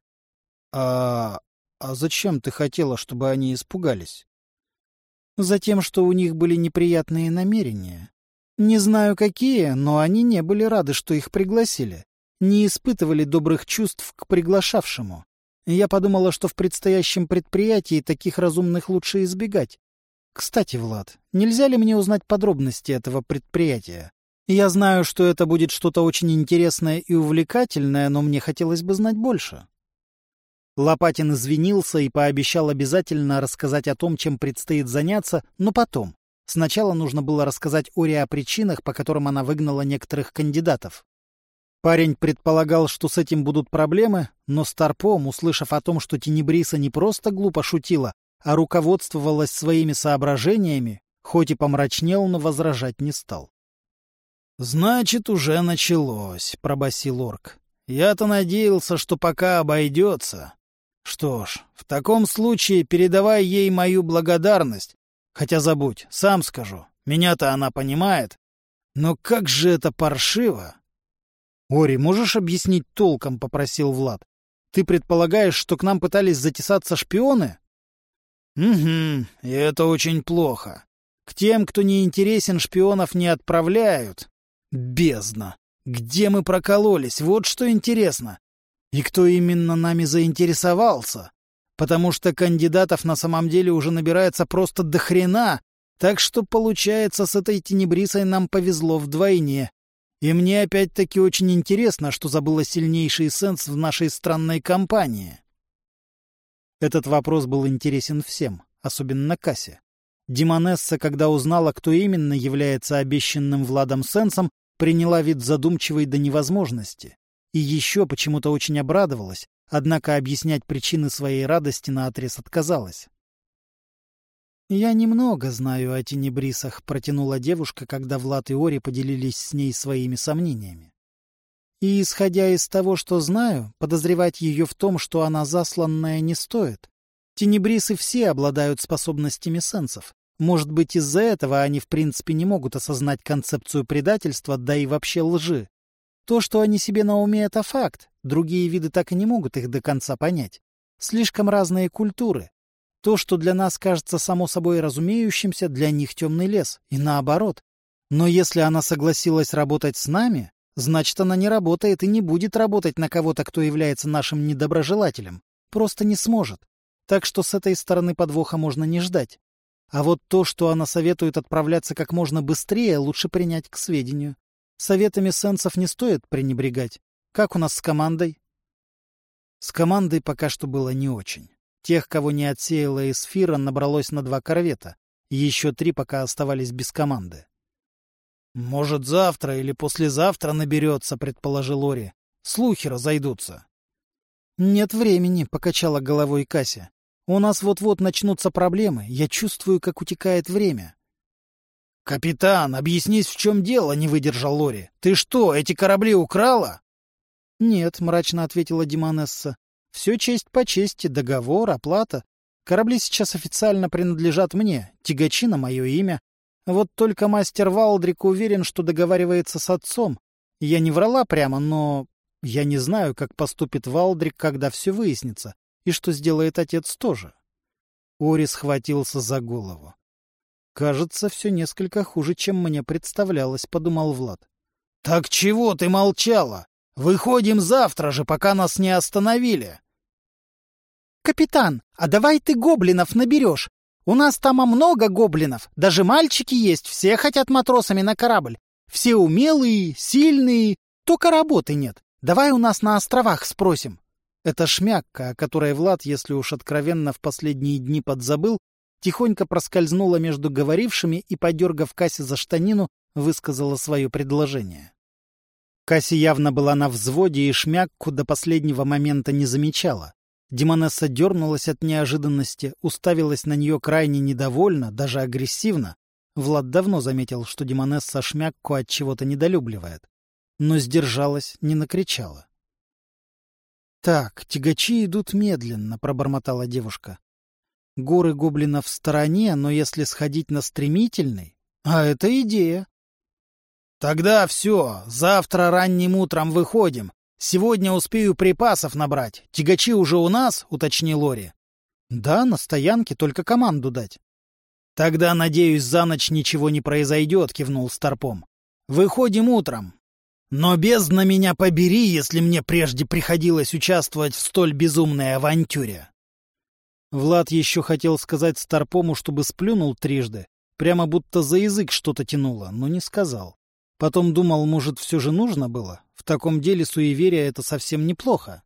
«А зачем ты хотела, чтобы они испугались?» «Затем, что у них были неприятные намерения. Не знаю, какие, но они не были рады, что их пригласили. Не испытывали добрых чувств к приглашавшему. Я подумала, что в предстоящем предприятии таких разумных лучше избегать. Кстати, Влад, нельзя ли мне узнать подробности этого предприятия? Я знаю, что это будет что-то очень интересное и увлекательное, но мне хотелось бы знать больше». Лопатин извинился и пообещал обязательно рассказать о том, чем предстоит заняться, но потом. Сначала нужно было рассказать Оре о причинах, по которым она выгнала некоторых кандидатов. Парень предполагал, что с этим будут проблемы, но Старпом, услышав о том, что Тенебриса не просто глупо шутила, а руководствовалась своими соображениями, хоть и помрачнел, но возражать не стал. «Значит, уже началось», — пробасил орк. «Я-то надеялся, что пока обойдется. Что ж, в таком случае передавай ей мою благодарность. Хотя забудь, сам скажу, меня-то она понимает. Но как же это паршиво!» «Ори, можешь объяснить толком?» — попросил Влад. «Ты предполагаешь, что к нам пытались затесаться шпионы?» «Угу, и это очень плохо. К тем, кто не интересен, шпионов не отправляют. Бездна! Где мы прокололись? Вот что интересно. И кто именно нами заинтересовался? Потому что кандидатов на самом деле уже набирается просто до хрена, так что, получается, с этой Тенебрисой нам повезло вдвойне. И мне опять-таки очень интересно, что забыла сильнейший сенс в нашей странной компании». Этот вопрос был интересен всем, особенно Кассе. Демонесса, когда узнала, кто именно является обещанным Владом сенсом, приняла вид задумчивый до невозможности. И еще почему-то очень обрадовалась, однако объяснять причины своей радости наотрез отказалась. «Я немного знаю о Тенебрисах», — протянула девушка, когда Влад и Ори поделились с ней своими сомнениями. «И, исходя из того, что знаю, подозревать ее в том, что она засланная, не стоит. Тенебрисы все обладают способностями сенсов. Может быть, из-за этого они в принципе не могут осознать концепцию предательства, да и вообще лжи. То, что они себе на уме, — это факт. Другие виды так и не могут их до конца понять. Слишком разные культуры. То, что для нас кажется само собой разумеющимся, для них темный лес, и наоборот. Но если она согласилась работать с нами, значит, она не работает и не будет работать на кого-то, кто является нашим недоброжелателем. Просто не сможет. Так что с этой стороны подвоха можно не ждать. А вот то, что она советует отправляться как можно быстрее, лучше принять к сведению. Советами сенсов не стоит пренебрегать. Как у нас с командой? С командой пока что было не очень. Тех, кого не отсеяла Эсфира, набралось на 2 корвета. И еще 3 пока оставались без команды. «Может, завтра или послезавтра наберется», — предположил Ори. «Слухи разойдутся». «Нет времени», — покачала головой Кася. «У нас вот-вот начнутся проблемы. Я чувствую, как утекает время». «Капитан, объяснись, в чем дело», — не выдержал Лори. «Ты что, эти корабли украла?» «Нет», — мрачно ответила Демонесса. «Все честь по чести, договор, оплата. Корабли сейчас официально принадлежат мне, тягачи на мое имя. Вот только мастер Валдрик уверен, что договаривается с отцом. Я не врала прямо, но я не знаю, как поступит Валдрик, когда все выяснится, и что сделает отец тоже». Ори схватился за голову. «Кажется, все несколько хуже, чем мне представлялось», — подумал Влад. «Так чего ты молчала? Выходим завтра же, пока нас не остановили». «Капитан, а давай ты гоблинов наберешь. У нас там много гоблинов, даже мальчики есть, все хотят матросами на корабль. Все умелые, сильные, только работы нет. Давай у нас на островах спросим». Эта шмякка, о которой Влад, если уж откровенно, в последние дни подзабыл, тихонько проскользнула между говорившими и, подергав Кассе за штанину, высказала свое предложение. Касси явно была на взводе и шмякку до последнего момента не замечала. Демонесса дернулась от неожиданности, уставилась на нее крайне недовольно, даже агрессивно. Влад давно заметил, что Демонесса Шмякку от чего-то недолюбливает. Но сдержалась, не накричала. «Так, тягачи идут медленно», — пробормотала девушка. «Горы гоблинов в стороне, но если сходить на стремительный... А это идея!» «Тогда все, завтра ранним утром выходим. Сегодня успею припасов набрать. Тягачи уже у нас?» — уточнил Лори. «Да, на стоянке, только команду дать». «Тогда, надеюсь, за ночь ничего не произойдет», — кивнул Старпом. «Выходим утром. Но бездна меня побери, если мне прежде приходилось участвовать в столь безумной авантюре». Влад еще хотел сказать Старпому, чтобы сплюнул трижды, прямо будто за язык что-то тянуло, но не сказал. Потом думал, может, все же нужно было? В таком деле суеверие — это совсем неплохо.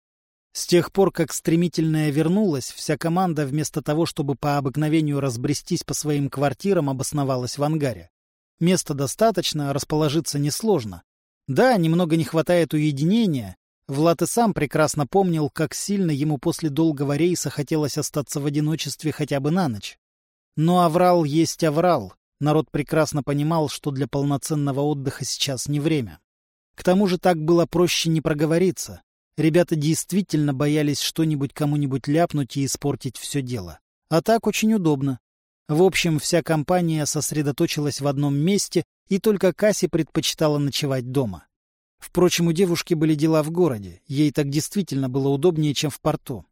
С тех пор, как стремительная вернулась, вся команда вместо того, чтобы по обыкновению разбрестись по своим квартирам, обосновалась в ангаре. Места достаточно, расположиться несложно. Да, немного не хватает уединения. Влад и сам прекрасно помнил, как сильно ему после долгого рейса хотелось остаться в одиночестве хотя бы на ночь. Но аврал есть аврал. Народ прекрасно понимал, что для полноценного отдыха сейчас не время. К тому же так было проще не проговориться. Ребята действительно боялись что-нибудь кому-нибудь ляпнуть и испортить все дело. А так очень удобно. В общем, вся компания сосредоточилась в одном месте, и только Касси предпочитала ночевать дома. Впрочем, у девушки были дела в городе. Ей так действительно было удобнее, чем в порту.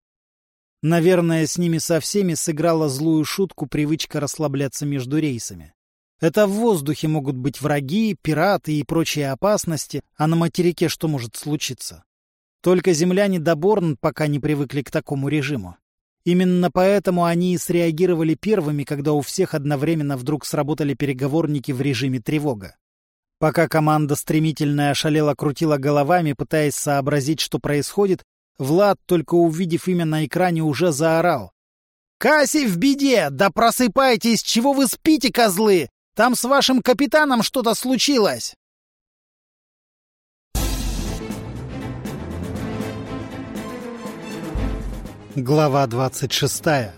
Наверное, с ними со всеми сыграла злую шутку привычка расслабляться между рейсами. Это в воздухе могут быть враги, пираты и прочие опасности, а на материке что может случиться? Только земляне да Борн пока не привыкли к такому режиму. Именно поэтому они и среагировали первыми, когда у всех одновременно вдруг сработали переговорники в режиме тревога. Пока команда стремительно ошалела крутила головами, пытаясь сообразить, что происходит, Влад, только увидев имя на экране, уже заорал. «Касси в беде! Да просыпайтесь! Чего вы спите, козлы? Там с вашим капитаном что-то случилось!» Глава 26.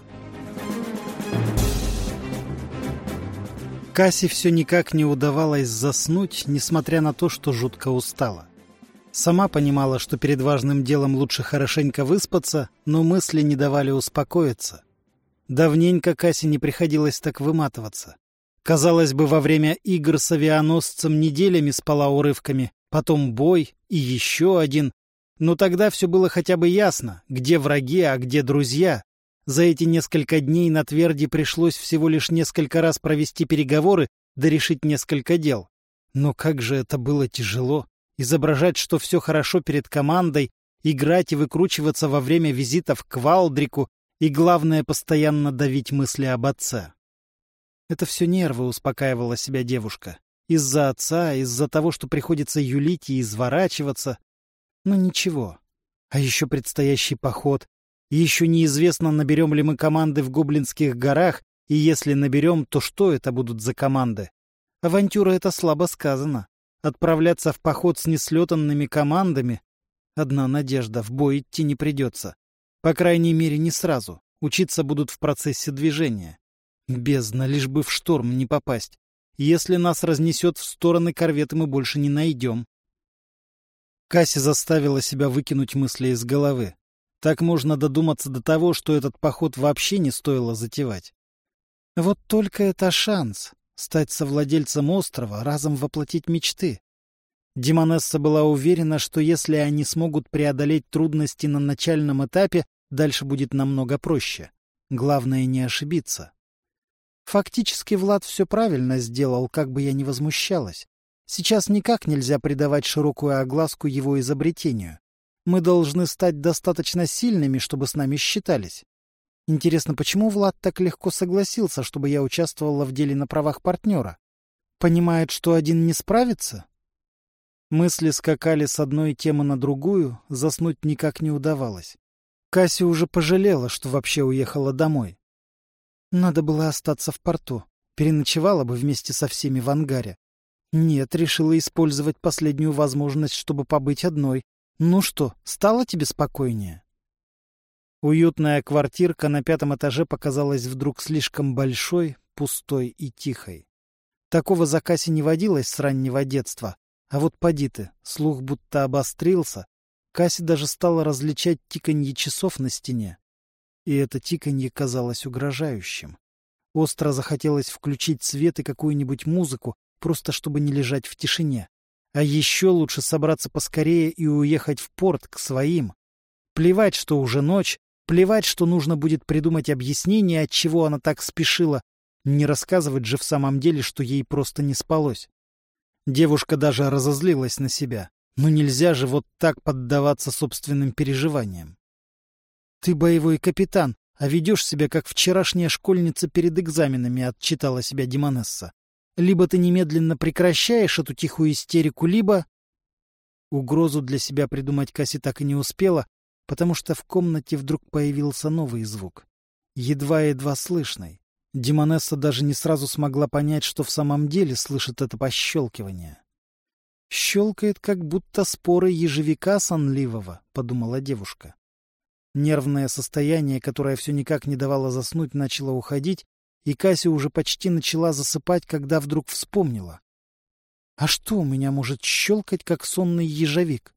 Касси все никак не удавалось заснуть, несмотря на то, что жутко устала. Сама понимала, что перед важным делом лучше хорошенько выспаться, но мысли не давали успокоиться. Давненько Касси не приходилось так выматываться. Казалось бы, во время игр с авианосцем неделями спала урывками, потом бой и еще один. Но тогда все было хотя бы ясно, где враги, а где друзья. За эти несколько дней на Тверди пришлось всего лишь несколько раз провести переговоры да решить несколько дел. Но как же это было тяжело. Изображать, что все хорошо перед командой, играть и выкручиваться во время визитов к Валдрику и, главное, постоянно давить мысли об отце. Это все нервы, успокаивала себя девушка. Из-за отца, из-за того, что приходится юлить и изворачиваться. Но ничего. А еще предстоящий поход. И еще неизвестно, наберем ли мы команды в Гоблинских горах, и если наберем, то что это будут за команды? Авантюра — это слабо сказано. Отправляться в поход с неслетанными командами? Одна надежда — в бой идти не придется. По крайней мере, не сразу. Учиться будут в процессе движения. Бездна, лишь бы в шторм не попасть. Если нас разнесет в стороны, корветы мы больше не найдем. Касси заставила себя выкинуть мысли из головы. Так можно додуматься до того, что этот поход вообще не стоило затевать. Вот только это шанс — стать совладельцем острова, разом воплотить мечты. Демонесса была уверена, что если они смогут преодолеть трудности на начальном этапе, дальше будет намного проще. Главное — не ошибиться. Фактически Влад все правильно сделал, как бы я ни возмущалась. Сейчас никак нельзя придавать широкую огласку его изобретению. Мы должны стать достаточно сильными, чтобы с нами считались. Интересно, почему Влад так легко согласился, чтобы я участвовала в деле на правах партнера? Понимает, что один не справится? Мысли скакали с одной темы на другую, заснуть никак не удавалось. Касси уже пожалела, что вообще уехала домой. Надо было остаться в порту. Переночевала бы вместе со всеми в ангаре. Нет, решила использовать последнюю возможность, чтобы побыть одной. Ну что, стало тебе спокойнее? Уютная квартирка на 5-м этаже показалась вдруг слишком большой, пустой и тихой. Такого за Касей не водилось с раннего детства. А вот поди ты, слух будто обострился. Кася даже стала различать тиканье часов на стене. И это тиканье казалось угрожающим. Остро захотелось включить свет и какую-нибудь музыку, просто чтобы не лежать в тишине. А еще лучше собраться поскорее и уехать в порт к своим. Плевать, что уже ночь, плевать, что нужно будет придумать объяснение, отчего она так спешила. Не рассказывать же в самом деле, что ей просто не спалось. Девушка даже разозлилась на себя. Но нельзя же вот так поддаваться собственным переживаниям. «Ты боевой капитан, а ведешь себя, как вчерашняя школьница перед экзаменами», — отчитала себя Демонесса. «Либо ты немедленно прекращаешь эту тихую истерику, либо...» Угрозу для себя придумать Кася так и не успела, потому что в комнате вдруг появился новый звук. Едва-едва слышный. Демонесса даже не сразу смогла понять, что в самом деле слышит это пощелкивание. «Щелкает, как будто споры ежевика сонливого», — подумала девушка. Нервное состояние, которое все никак не давало заснуть, начало уходить, и Кася уже почти начала засыпать, когда вдруг вспомнила. «А что у меня может щелкать, как сонный ежевик?»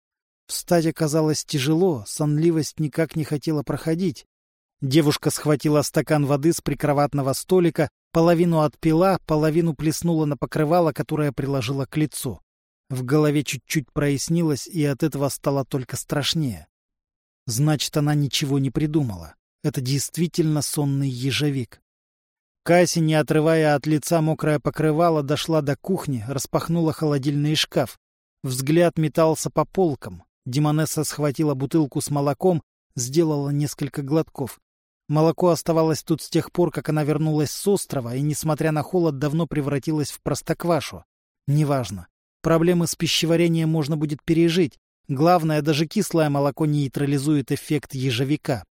Встать оказалось тяжело, сонливость никак не хотела проходить. Девушка схватила стакан воды с прикроватного столика, половину отпила, половину плеснула на покрывало, которое приложила к лицу. В голове чуть-чуть прояснилось, и от этого стало только страшнее. Значит, она ничего не придумала. Это действительно сонный ежевик. Кася, не отрывая от лица мокрое покрывало, дошла до кухни, распахнула холодильный шкаф. Взгляд метался по полкам. Демонесса схватила бутылку с молоком, сделала несколько глотков. Молоко оставалось тут с тех пор, как она вернулась с острова, и, несмотря на холод, давно превратилось в простоквашу. Неважно. Проблемы с пищеварением можно будет пережить. Главное, даже кислое молоко нейтрализует эффект ежевика.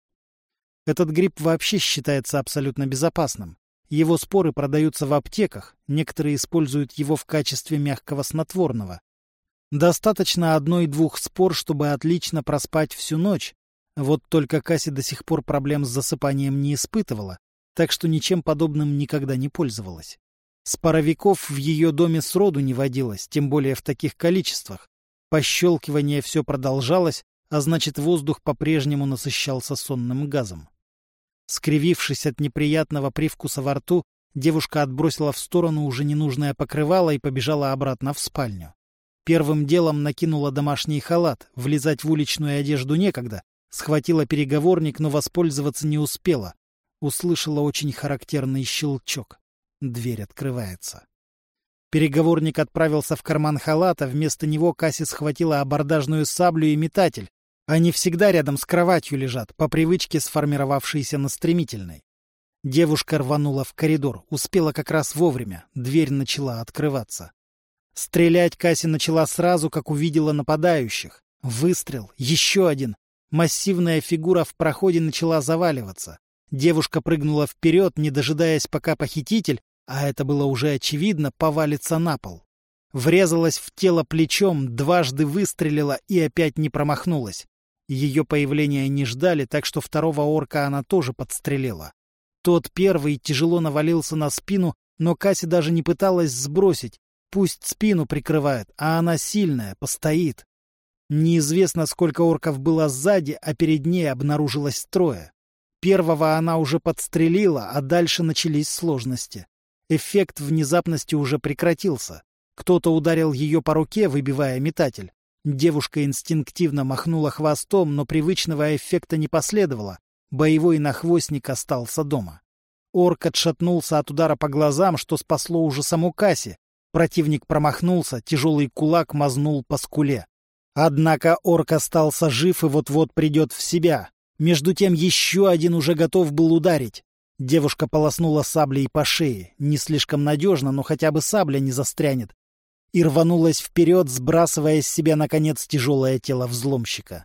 Этот гриб вообще считается абсолютно безопасным. Его споры продаются в аптеках, некоторые используют его в качестве мягкого снотворного. Достаточно 1-2 спор, чтобы отлично проспать всю ночь. Вот только Кася до сих пор проблем с засыпанием не испытывала, так что ничем подобным никогда не пользовалась. Споровиков в ее доме сроду не водилось, тем более в таких количествах. Пощелкивание все продолжалось, а значит, воздух по-прежнему насыщался сонным газом. Скривившись от неприятного привкуса во рту, девушка отбросила в сторону уже ненужное покрывало и побежала обратно в спальню. Первым делом накинула домашний халат, влезать в уличную одежду некогда, схватила переговорник, но воспользоваться не успела. Услышала очень характерный щелчок. Дверь открывается. Переговорник отправился в карман халата, вместо него Кася схватила абордажную саблю и метатель. Они всегда рядом с кроватью лежат, по привычке сформировавшейся на стремительной. Девушка рванула в коридор, успела как раз вовремя, дверь начала открываться. Стрелять Кася начала сразу, как увидела нападающих. Выстрел, еще один. Массивная фигура в проходе начала заваливаться. Девушка прыгнула вперед, не дожидаясь, пока похититель, а это было уже очевидно, повалится на пол. Врезалась в тело плечом, дважды выстрелила и опять не промахнулась. Ее появления не ждали, так что второго орка она тоже подстрелила. Тот первый тяжело навалился на спину, но Кася даже не пыталась сбросить. Пусть спину прикрывает, а она сильная, постоит. Неизвестно, сколько орков было сзади, а перед ней обнаружилось 3. Первого она уже подстрелила, а дальше начались сложности. Эффект внезапности уже прекратился. Кто-то ударил ее по руке, выбивая метатель. Девушка инстинктивно махнула хвостом, но привычного эффекта не последовало. Боевой нахвостник остался дома. Орк отшатнулся от удара по глазам, что спасло уже саму Касси. Противник промахнулся, тяжелый кулак мазнул по скуле. Однако орк остался жив и вот-вот придет в себя. Между тем еще один уже готов был ударить. Девушка полоснула саблей по шее. Не слишком надежно, но хотя бы сабля не застрянет. И рванулась вперед, сбрасывая с себя, наконец, тяжелое тело взломщика.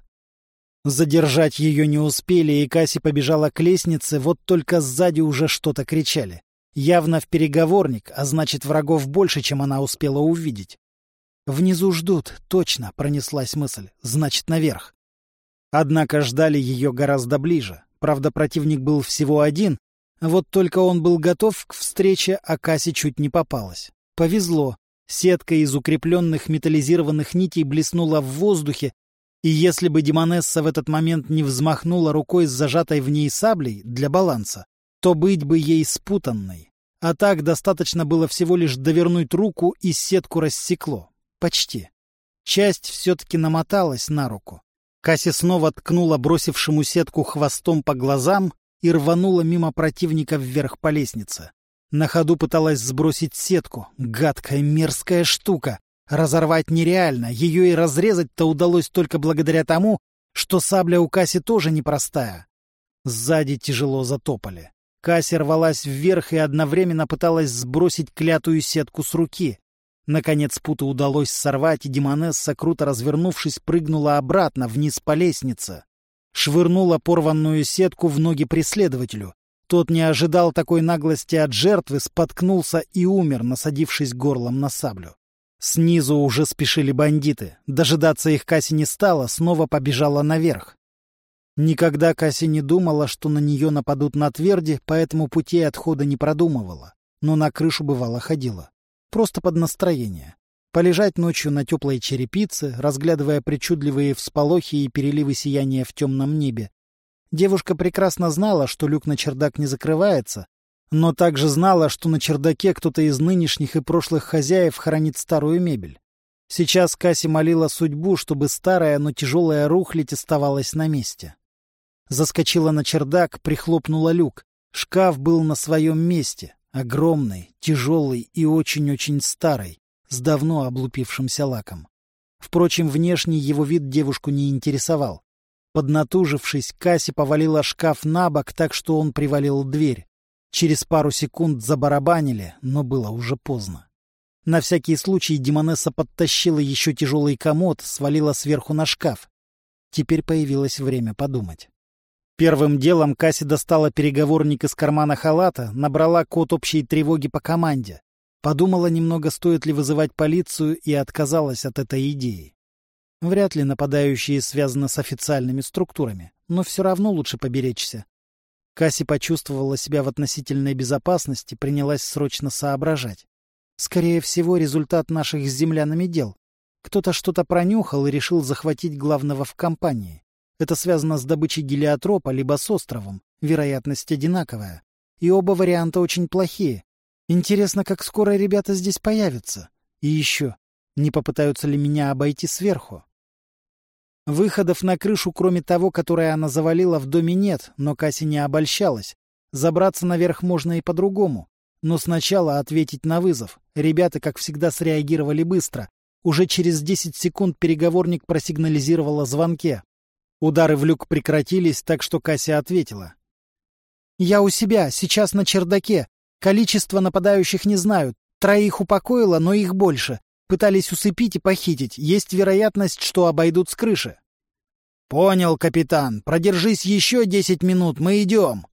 Задержать ее не успели, и Касси побежала к лестнице, вот только сзади уже что-то кричали. Явно в переговорник, а значит, врагов больше, чем она успела увидеть. «Внизу ждут, точно», — пронеслась мысль, — «значит, наверх». Однако ждали ее гораздо ближе. Правда, противник был всего один, вот только он был готов к встрече, а Кассе чуть не попалась. Повезло. Сетка из укрепленных металлизированных нитей блеснула в воздухе, и если бы демонесса в этот момент не взмахнула рукой с зажатой в ней саблей для баланса, то быть бы ей спутанной. А так достаточно было всего лишь довернуть руку, и сетку рассекло. Почти. Часть все-таки намоталась на руку. Касси снова ткнула бросившему сетку хвостом по глазам и рванула мимо противника вверх по лестнице. На ходу пыталась сбросить сетку. Гадкая мерзкая штука. Разорвать нереально. Ее и разрезать-то удалось только благодаря тому, что сабля у Касси тоже непростая. Сзади тяжело затопали. Касси рвалась вверх и одновременно пыталась сбросить клятую сетку с руки. Наконец путы удалось сорвать, и демонесса, круто развернувшись, прыгнула обратно вниз по лестнице. Швырнула порванную сетку в ноги преследователю. Тот не ожидал такой наглости от жертвы, споткнулся и умер, насадившись горлом на саблю. Снизу уже спешили бандиты. Дожидаться их Касси не стала, снова побежала наверх. Никогда Касси не думала, что на нее нападут на тверди, поэтому путей отхода не продумывала. Но на крышу бывало ходила. Просто под настроение. Полежать ночью на теплой черепице, разглядывая причудливые всполохи и переливы сияния в темном небе. Девушка прекрасно знала, что люк на чердак не закрывается, но также знала, что на чердаке кто-то из нынешних и прошлых хозяев хранит старую мебель. Сейчас Касси молила судьбу, чтобы старая, но тяжелая рухлядь оставалась на месте. Заскочила на чердак, прихлопнула люк. Шкаф был на своем месте. Огромный, тяжелый и очень-очень старый, с давно облупившимся лаком. Впрочем, внешний его вид девушку не интересовал. Поднатужившись, Касси повалила шкаф на бок так, что он привалил дверь. Через пару секунд забарабанили, но было уже поздно. На всякий случай демонесса подтащила еще тяжелый комод, свалила сверху на шкаф. Теперь появилось время подумать. Первым делом Касси достала переговорник из кармана халата, набрала код общей тревоги по команде. Подумала немного, стоит ли вызывать полицию, и отказалась от этой идеи. Вряд ли нападающие связаны с официальными структурами, но все равно лучше поберечься. Касси почувствовала себя в относительной безопасности, принялась срочно соображать. Скорее всего, результат наших с землянами дел. Кто-то что-то пронюхал и решил захватить главного в компании. Это связано с добычей гелиотропа либо с островом. Вероятность одинаковая. И оба варианта очень плохие. Интересно, как скоро ребята здесь появятся. И еще, не попытаются ли меня обойти сверху? Выходов на крышу, кроме того, который она завалила, в доме нет, но Касси не обольщалась. Забраться наверх можно и по-другому. Но сначала ответить на вызов. Ребята, как всегда, среагировали быстро. Уже через 10 секунд переговорник просигнализировал о звонке. Удары в люк прекратились, так что Касси ответила. «Я у себя, сейчас на чердаке. Количество нападающих не знаю. 3 упокоила, но их больше. Пытались усыпить и похитить. Есть вероятность, что обойдут с крыши». «Понял, капитан. Продержись еще 10 минут, мы идем».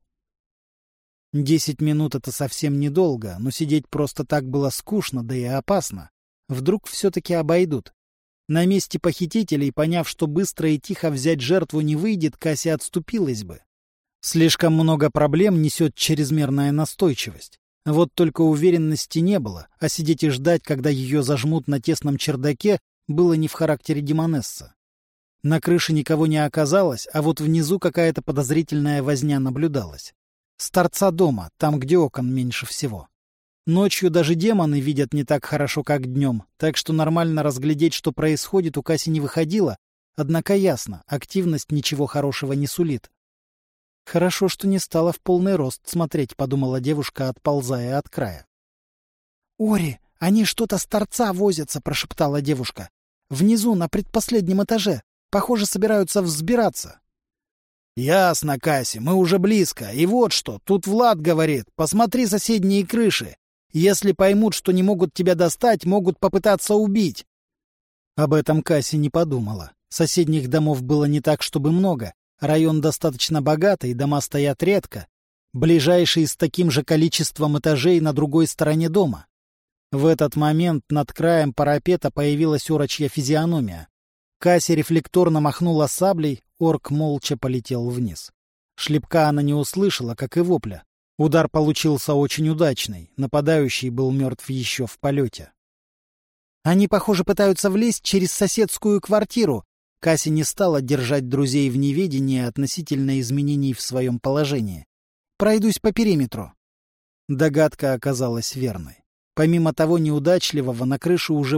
10 минут — это совсем недолго, но сидеть просто так было скучно, да и опасно. Вдруг все-таки обойдут. На месте похитителей, поняв, что быстро и тихо взять жертву не выйдет, Касси отступилась бы. Слишком много проблем несет чрезмерная настойчивость. Вот только уверенности не было, а сидеть и ждать, когда ее зажмут на тесном чердаке, было не в характере демонесса. На крыше никого не оказалось, а вот внизу какая-то подозрительная возня наблюдалась. С торца дома, там, где окон меньше всего. Ночью даже демоны видят не так хорошо, как днем, так что нормально разглядеть, что происходит, у Касси не выходило, однако ясно, активность ничего хорошего не сулит. «Хорошо, что не стала в полный рост смотреть», — подумала девушка, отползая от края. «Ори, они что-то с торца возятся», — прошептала девушка. «Внизу, на предпоследнем этаже. Похоже, собираются взбираться». «Ясно, Касси, мы уже близко. И вот что, тут Влад говорит, посмотри соседние крыши. Если поймут, что не могут тебя достать, могут попытаться убить». Об этом Касси не подумала. Соседних домов было не так, чтобы много. Район достаточно богатый, дома стоят редко. Ближайший с таким же количеством этажей на другой стороне дома. В этот момент над краем парапета появилась орочья физиономия. Кася рефлекторно махнула саблей, орк молча полетел вниз. Шлепка она не услышала, как и вопля. Удар получился очень удачный, нападающий был мертв еще в полете. Они, похоже, пытаются влезть через соседскую квартиру. Кася не стала держать друзей в неведении относительно изменений в своем положении. Пройдусь по периметру. Догадка оказалась верной. Помимо того неудачливого, на крышу уже